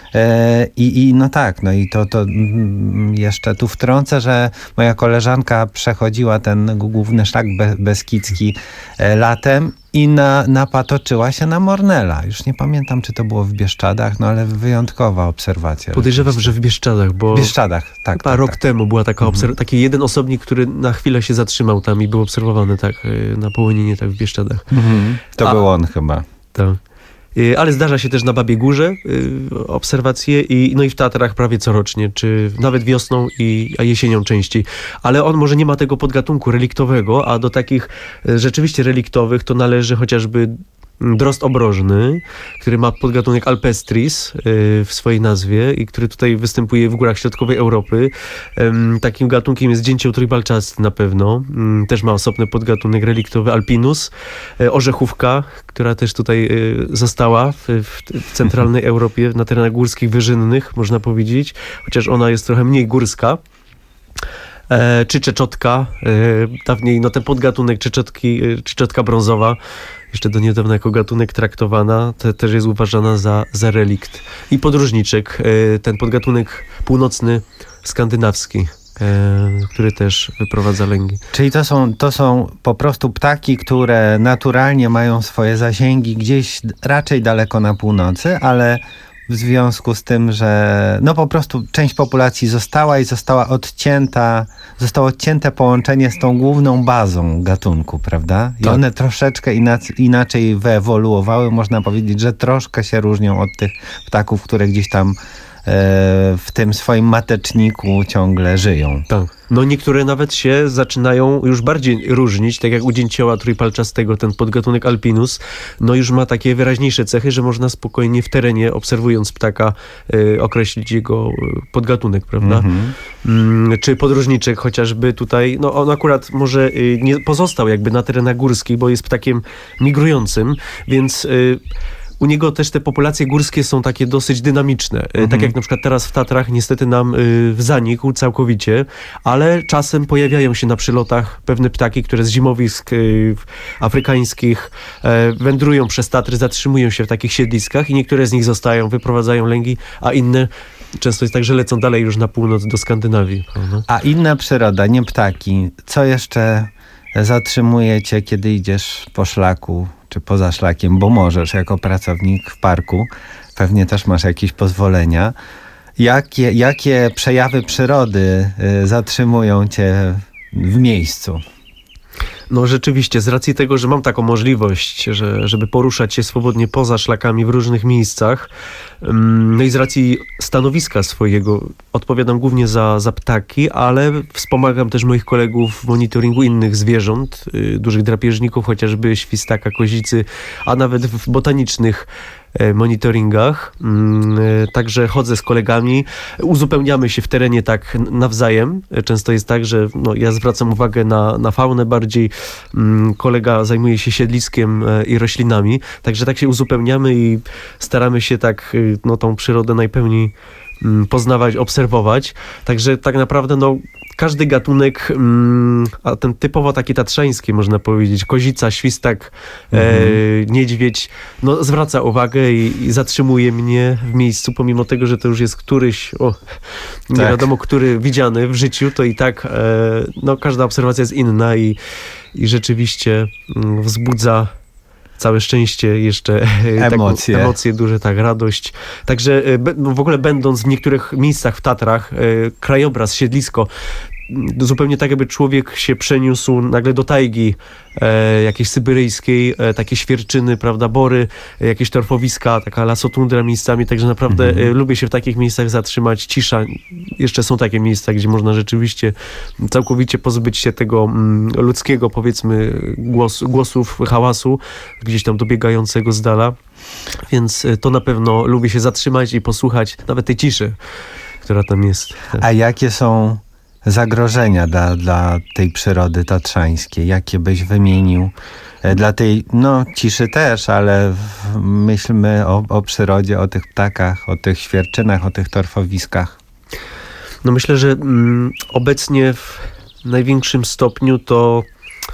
I, I no tak, no i to, to jeszcze tu wtrącę, że moja koleżanka przechodziła ten główny szlak be, beskidzki latem i na, napatoczyła się na Mornela. Już nie pamiętam, czy to było w Bieszczadach, no ale wyjątkowa obserwacja. Podejrzewam, że w Bieszczadach, bo w Bieszczadach, tak. Chyba tak, rok tak. temu była taka obserw- taki jeden osobnik, który na chwilę się zatrzymał tam i był obserwowany tak na połoninie, tak w Bieszczadach. Mhm. To A, był on chyba. Tak. Ale zdarza się też na Babiej Górze y, obserwacje i, no i w Tatrach prawie corocznie, czy nawet wiosną i a jesienią częściej. Ale on może nie ma tego podgatunku reliktowego, a do takich y, rzeczywiście reliktowych to należy chociażby drozd obrożny, który ma podgatunek Alpestris yy, w swojej nazwie i który tutaj występuje w górach środkowej Europy. Yy, takim gatunkiem jest dzięcioł trójpalczasty na pewno. Yy, też ma osobny podgatunek reliktowy Alpinus. Yy, orzechówka, która też tutaj yy, została w, w, w centralnej Europie, na terenach górskich, wyżynnych, można powiedzieć, chociaż ona jest trochę mniej górska. E, czy czeczotka, e, dawniej no ten podgatunek czeczotki, e, czeczotka brązowa, jeszcze do niedawna jako gatunek traktowana, te, też jest uważana za, za relikt. I podróżniczek, e, ten podgatunek północny, skandynawski, e, który też wyprowadza lęgi. Czyli to są, to są po prostu ptaki, które naturalnie mają swoje zasięgi gdzieś raczej daleko na północy, ale w związku z tym, że no po prostu część populacji została i została odcięta, zostało odcięte połączenie z tą główną bazą gatunku, prawda? I tak. One troszeczkę inac- inaczej wyewoluowały, można powiedzieć, że troszkę się różnią od tych ptaków, które gdzieś tam w tym swoim mateczniku ciągle żyją. Tak. No niektóre nawet się zaczynają już bardziej różnić, tak jak u dzięcioła trójpalczastego, ten podgatunek Alpinus, no już ma takie wyraźniejsze cechy, że można spokojnie w terenie, obserwując ptaka, y, określić jego podgatunek, prawda? Mm-hmm. Y, czy podróżniczek chociażby tutaj, no on akurat może y, nie pozostał jakby na terenach górskich, bo jest ptakiem migrującym, więc y, u niego też te populacje górskie są takie dosyć dynamiczne. Mhm. Tak jak na przykład teraz w Tatrach niestety nam y, zanikł całkowicie, ale czasem pojawiają się na przylotach pewne ptaki, które z zimowisk y, afrykańskich y, wędrują przez Tatry, zatrzymują się w takich siedliskach i niektóre z nich zostają, wyprowadzają lęgi, a inne często jest tak, że lecą dalej już na północ do Skandynawii. Prawda? A inna przyroda, nie ptaki. Co jeszcze zatrzymuje cię, kiedy idziesz po szlaku czy poza szlakiem, bo możesz jako pracownik w parku, pewnie też masz jakieś pozwolenia. Jakie, jakie przejawy przyrody y, zatrzymują cię w miejscu? No rzeczywiście, z racji tego, że mam taką możliwość, że, żeby poruszać się swobodnie poza szlakami w różnych miejscach, no i z racji stanowiska swojego odpowiadam głównie za, za ptaki, ale wspomagam też moich kolegów w monitoringu innych zwierząt, y, dużych drapieżników, chociażby świstaka, kozicy, a nawet w botanicznych monitoringach. Także chodzę z kolegami, uzupełniamy się w terenie tak nawzajem. Często jest tak, że no, ja zwracam uwagę na, na faunę bardziej, kolega zajmuje się siedliskiem i roślinami, także tak się uzupełniamy i staramy się tak no, tą przyrodę najpełniej poznawać, obserwować. Także tak naprawdę no, każdy gatunek, a ten typowo taki tatrzański można powiedzieć, kozica, świstak, mhm. e, niedźwiedź, no zwraca uwagę i, i zatrzymuje mnie w miejscu, pomimo tego, że to już jest któryś, o, nie tak. wiadomo, który widziany w życiu, to i tak e, no każda obserwacja jest inna i, i rzeczywiście m, wzbudza całe szczęście, jeszcze emocje, taką, emocje duże, tak, radość. Także w ogóle będąc w niektórych miejscach w Tatrach, krajobraz, siedlisko, zupełnie tak, jakby człowiek się przeniósł nagle do tajgi e, jakiejś syberyjskiej, e, takie świerczyny, prawda, bory, e, jakieś torfowiska, taka lasotundra miejscami, także naprawdę mm-hmm. e, lubię się w takich miejscach zatrzymać, cisza. Jeszcze są takie miejsca, gdzie można rzeczywiście całkowicie pozbyć się tego mm, ludzkiego, powiedzmy, głos, głosów, hałasu, gdzieś tam dobiegającego z dala, więc e, to na pewno lubię się zatrzymać i posłuchać nawet tej ciszy, która tam jest. A jakie są zagrożenia dla, dla tej przyrody tatrzańskiej? Jakie byś wymienił? Dla tej, no ciszy też, ale myślmy o, o przyrodzie, o tych ptakach, o tych świerczynach, o tych torfowiskach. No myślę, że mm, obecnie w największym stopniu to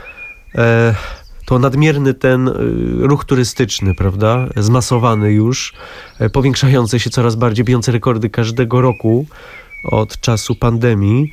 e, to nadmierny ten ruch turystyczny, prawda, zmasowany już, e, powiększający się coraz bardziej, bijący rekordy każdego roku od czasu pandemii.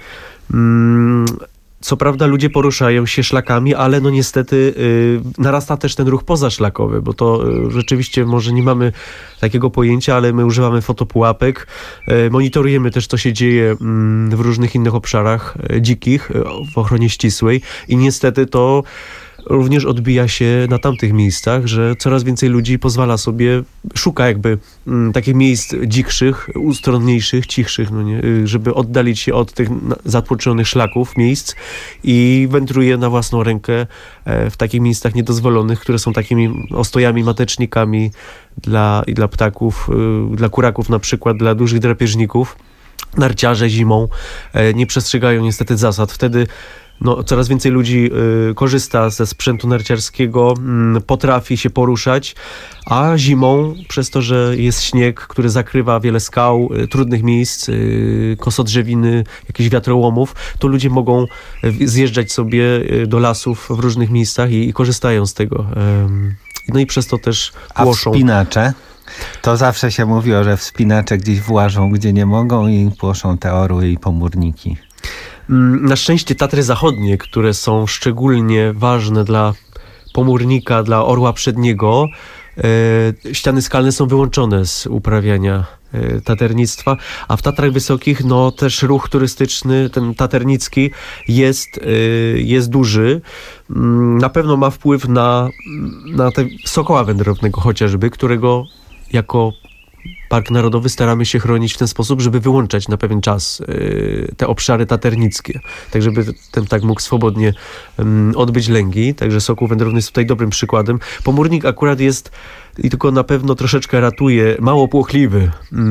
Co prawda ludzie poruszają się szlakami, ale no niestety y, narasta też ten ruch pozaszlakowy, bo to y, rzeczywiście może nie mamy takiego pojęcia, ale my używamy fotopułapek, y, monitorujemy też, co się dzieje y, w różnych innych obszarach y, dzikich, y, w ochronie ścisłej i niestety to również odbija się na tamtych miejscach, że coraz więcej ludzi pozwala sobie, szuka jakby m, takich miejsc dzikszych, ustronniejszych, cichszych, no nie, żeby oddalić się od tych zatłoczonych szlaków, miejsc i wędruje na własną rękę e, w takich miejscach niedozwolonych, które są takimi ostojami, matecznikami dla, i dla ptaków, y, dla kuraków na przykład, dla dużych drapieżników. Narciarze zimą e, nie przestrzegają niestety zasad. Wtedy no, coraz więcej ludzi y, korzysta ze sprzętu narciarskiego, y, potrafi się poruszać, a zimą, przez to, że jest śnieg, który zakrywa wiele skał, y, trudnych miejsc, y, kosodrzewiny, jakichś wiatrołomów, to ludzie mogą y, zjeżdżać sobie y, do lasów w różnych miejscach i, i korzystają z tego. Y, no i przez to też płoszą. A wspinacze? To zawsze się mówiło, że wspinacze gdzieś włażą, gdzie nie mogą i płoszą te orły i pomórniki. Na szczęście Tatry Zachodnie, które są szczególnie ważne dla pomórnika, dla orła przedniego, e, ściany skalne są wyłączone z uprawiania e, taternictwa, a w Tatrach Wysokich no też ruch turystyczny, ten taternicki jest, e, jest duży. Na pewno ma wpływ na, na te sokoła wędrownego chociażby, którego jako Park Narodowy staramy się chronić w ten sposób, żeby wyłączać na pewien czas y, te obszary taternickie, tak żeby ten ptak mógł swobodnie y, odbyć lęgi. Także sokół wędrowny jest tutaj dobrym przykładem. Pomórnik akurat jest i tylko na pewno troszeczkę ratuje, mało płochliwy.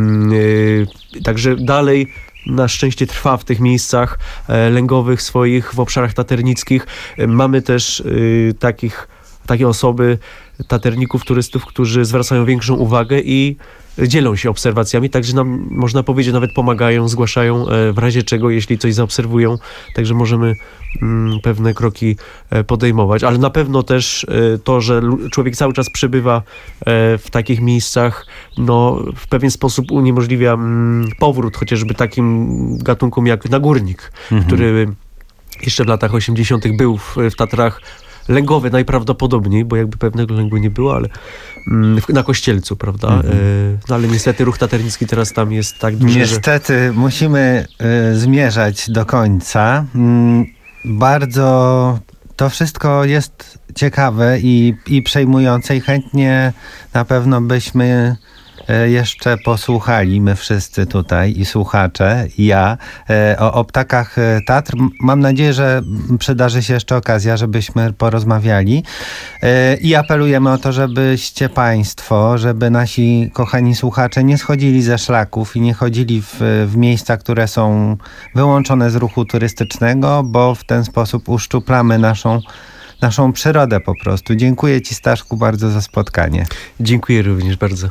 Y, także dalej na szczęście trwa w tych miejscach e, lęgowych swoich, w obszarach taternickich. E, mamy też y, takich takie osoby, taterników, turystów, którzy zwracają większą uwagę i dzielą się obserwacjami, także nam, można powiedzieć, nawet pomagają, zgłaszają w razie czego, jeśli coś zaobserwują, także możemy mm, pewne kroki podejmować, ale na pewno też to, że człowiek cały czas przebywa w takich miejscach, no w pewien sposób uniemożliwia mm, powrót chociażby takim gatunkom jak nagórnik, mhm. który jeszcze w latach osiemdziesiątych był w, w Tatrach lęgowy najprawdopodobniej, bo jakby pewnego lęgu nie było, ale mm, na Kościelcu, prawda? Mm-hmm. E, no ale niestety ruch taternicki teraz tam jest tak duży, Niestety że... musimy y, zmierzać do końca. Mm, bardzo to wszystko jest ciekawe i, i przejmujące i chętnie na pewno byśmy jeszcze posłuchali, my wszyscy tutaj i słuchacze, i ja, o, o ptakach Tatr. Mam nadzieję, że przydarzy się jeszcze okazja, żebyśmy porozmawiali i apelujemy o to, żebyście państwo, żeby nasi kochani słuchacze nie schodzili ze szlaków i nie chodzili w, w miejsca, które są wyłączone z ruchu turystycznego, bo w ten sposób uszczuplamy naszą naszą przyrodę po prostu. Dziękuję Ci, Staszku, bardzo za spotkanie. Dziękuję również bardzo.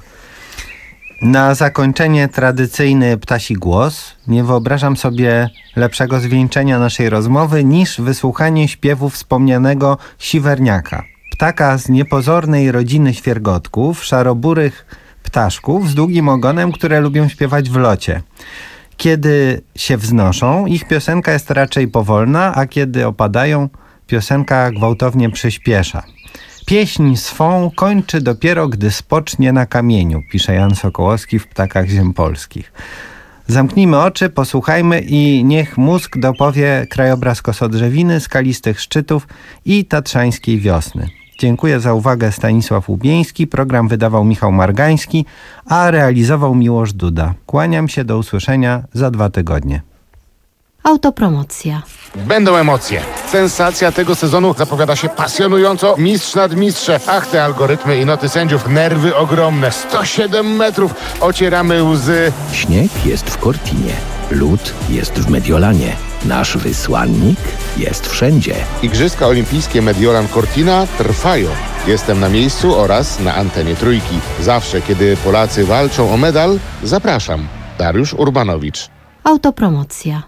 Na zakończenie tradycyjny ptasi głos. Nie wyobrażam sobie lepszego zwieńczenia naszej rozmowy niż wysłuchanie śpiewu wspomnianego siwerniaka. Ptaka z niepozornej rodziny świergotków, szaroburych ptaszków z długim ogonem, które lubią śpiewać w locie. Kiedy się wznoszą, ich piosenka jest raczej powolna, a kiedy opadają, piosenka gwałtownie przyspiesza. Pieśń swą kończy dopiero, gdy spocznie na kamieniu, pisze Jan Sokołowski w Ptakach Ziem Polskich. Zamknijmy oczy, posłuchajmy i niech mózg dopowie krajobraz kosodrzewiny, skalistych szczytów i tatrzańskiej wiosny. Dziękuję za uwagę, Stanisław Łubieński. Program wydawał Michał Margański, a realizował Miłosz Duda. Kłaniam się, do usłyszenia za dwa tygodnie. Autopromocja. Będą emocje. Sensacja tego sezonu zapowiada się pasjonująco. Mistrz nad mistrzem. Ach, te algorytmy i noty sędziów. Nerwy ogromne. sto siedem metrów. Ocieramy łzy. Śnieg jest w Cortinie. Lód jest w Mediolanie. Nasz wysłannik jest wszędzie. Igrzyska Olimpijskie Mediolan Cortina trwają. Jestem na miejscu oraz na antenie Trójki. Zawsze, kiedy Polacy walczą o medal, zapraszam. Dariusz Urbanowicz. Autopromocja.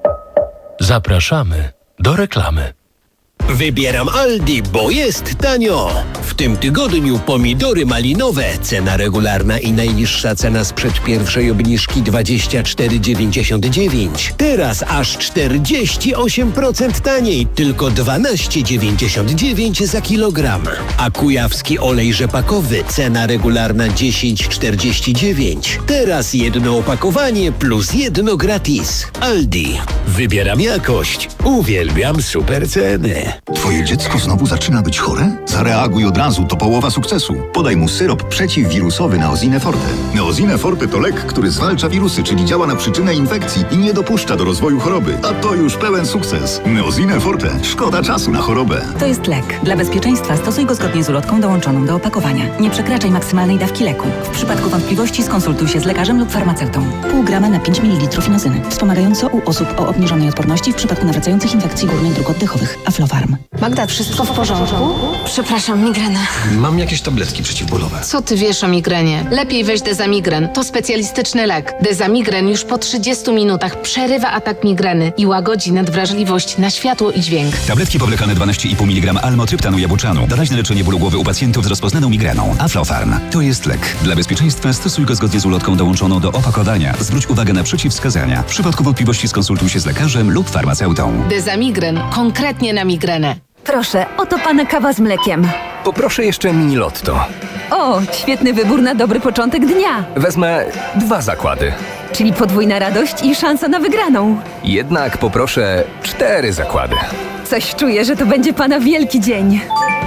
Zapraszamy do reklamy. Wybieram Aldi, bo jest tanio. W tym tygodniu pomidory malinowe. Cena regularna i najniższa cena sprzed pierwszej obniżki dwadzieścia cztery dziewięćdziesiąt dziewięć. Teraz aż czterdzieści osiem procent taniej, tylko dwanaście dziewięćdziesiąt dziewięć za kilogram. A kujawski olej rzepakowy, cena regularna dziesięć czterdzieści dziewięć. Teraz jedno opakowanie plus jedno gratis. Aldi. Wybieram jakość. Uwielbiam super ceny. Twoje dziecko znowu zaczyna być chore? Zareaguj od razu, to połowa sukcesu. Podaj mu syrop przeciwwirusowy Neosine Forte. Neosine Forte to lek, który zwalcza wirusy, czyli działa na przyczynę infekcji i nie dopuszcza do rozwoju choroby. A to już pełen sukces. Neosine Forte. Szkoda czasu na chorobę. To jest lek. Dla bezpieczeństwa stosuj go zgodnie z ulotką dołączoną do opakowania. Nie przekraczaj maksymalnej dawki leku. W przypadku wątpliwości skonsultuj się z lekarzem lub farmaceutą. Pół grama na pięć mililitrów inozyny. Wspomagająco u osób o obniżonej odporności w przypadku nawracających infekcji górnych dróg oddechowych. Aflofarm. Magda, wszystko w porządku? Przepraszam, migrena. Mam jakieś tabletki przeciwbólowe. Co ty wiesz o migrenie? Lepiej weź Dezamigren. To specjalistyczny lek. Dezamigren już po trzydziestu minutach przerywa atak migreny i łagodzi nadwrażliwość na światło i dźwięk. Tabletki powlekane dwanaście i pół miligrama almotryptanu jabłczanu. Doraźne leczenie bólu głowy u pacjentów z rozpoznaną migreną. Aflofarm. To jest lek. Dla bezpieczeństwa stosuj go zgodnie z ulotką dołączoną do opakowania. Zwróć uwagę na przeciwwskazania. W przypadku wątpliwości skonsultuj się z lekarzem lub farmaceutą. Dezamigren. Konkretnie na migrenę. Proszę, oto pana kawa z mlekiem. Poproszę jeszcze mini lotto. O, świetny wybór na dobry początek dnia. Wezmę dwa zakłady. Czyli podwójna radość i szansa na wygraną. Jednak poproszę cztery zakłady. Coś czuję, że to będzie pana wielki dzień.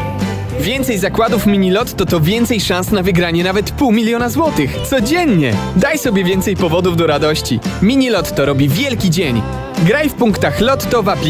Więcej zakładów mini lotto to więcej szans na wygranie nawet pół miliona złotych. Codziennie. Daj sobie więcej powodów do radości. Mini lotto robi wielki dzień. Graj w punktach lotto w aplikacji.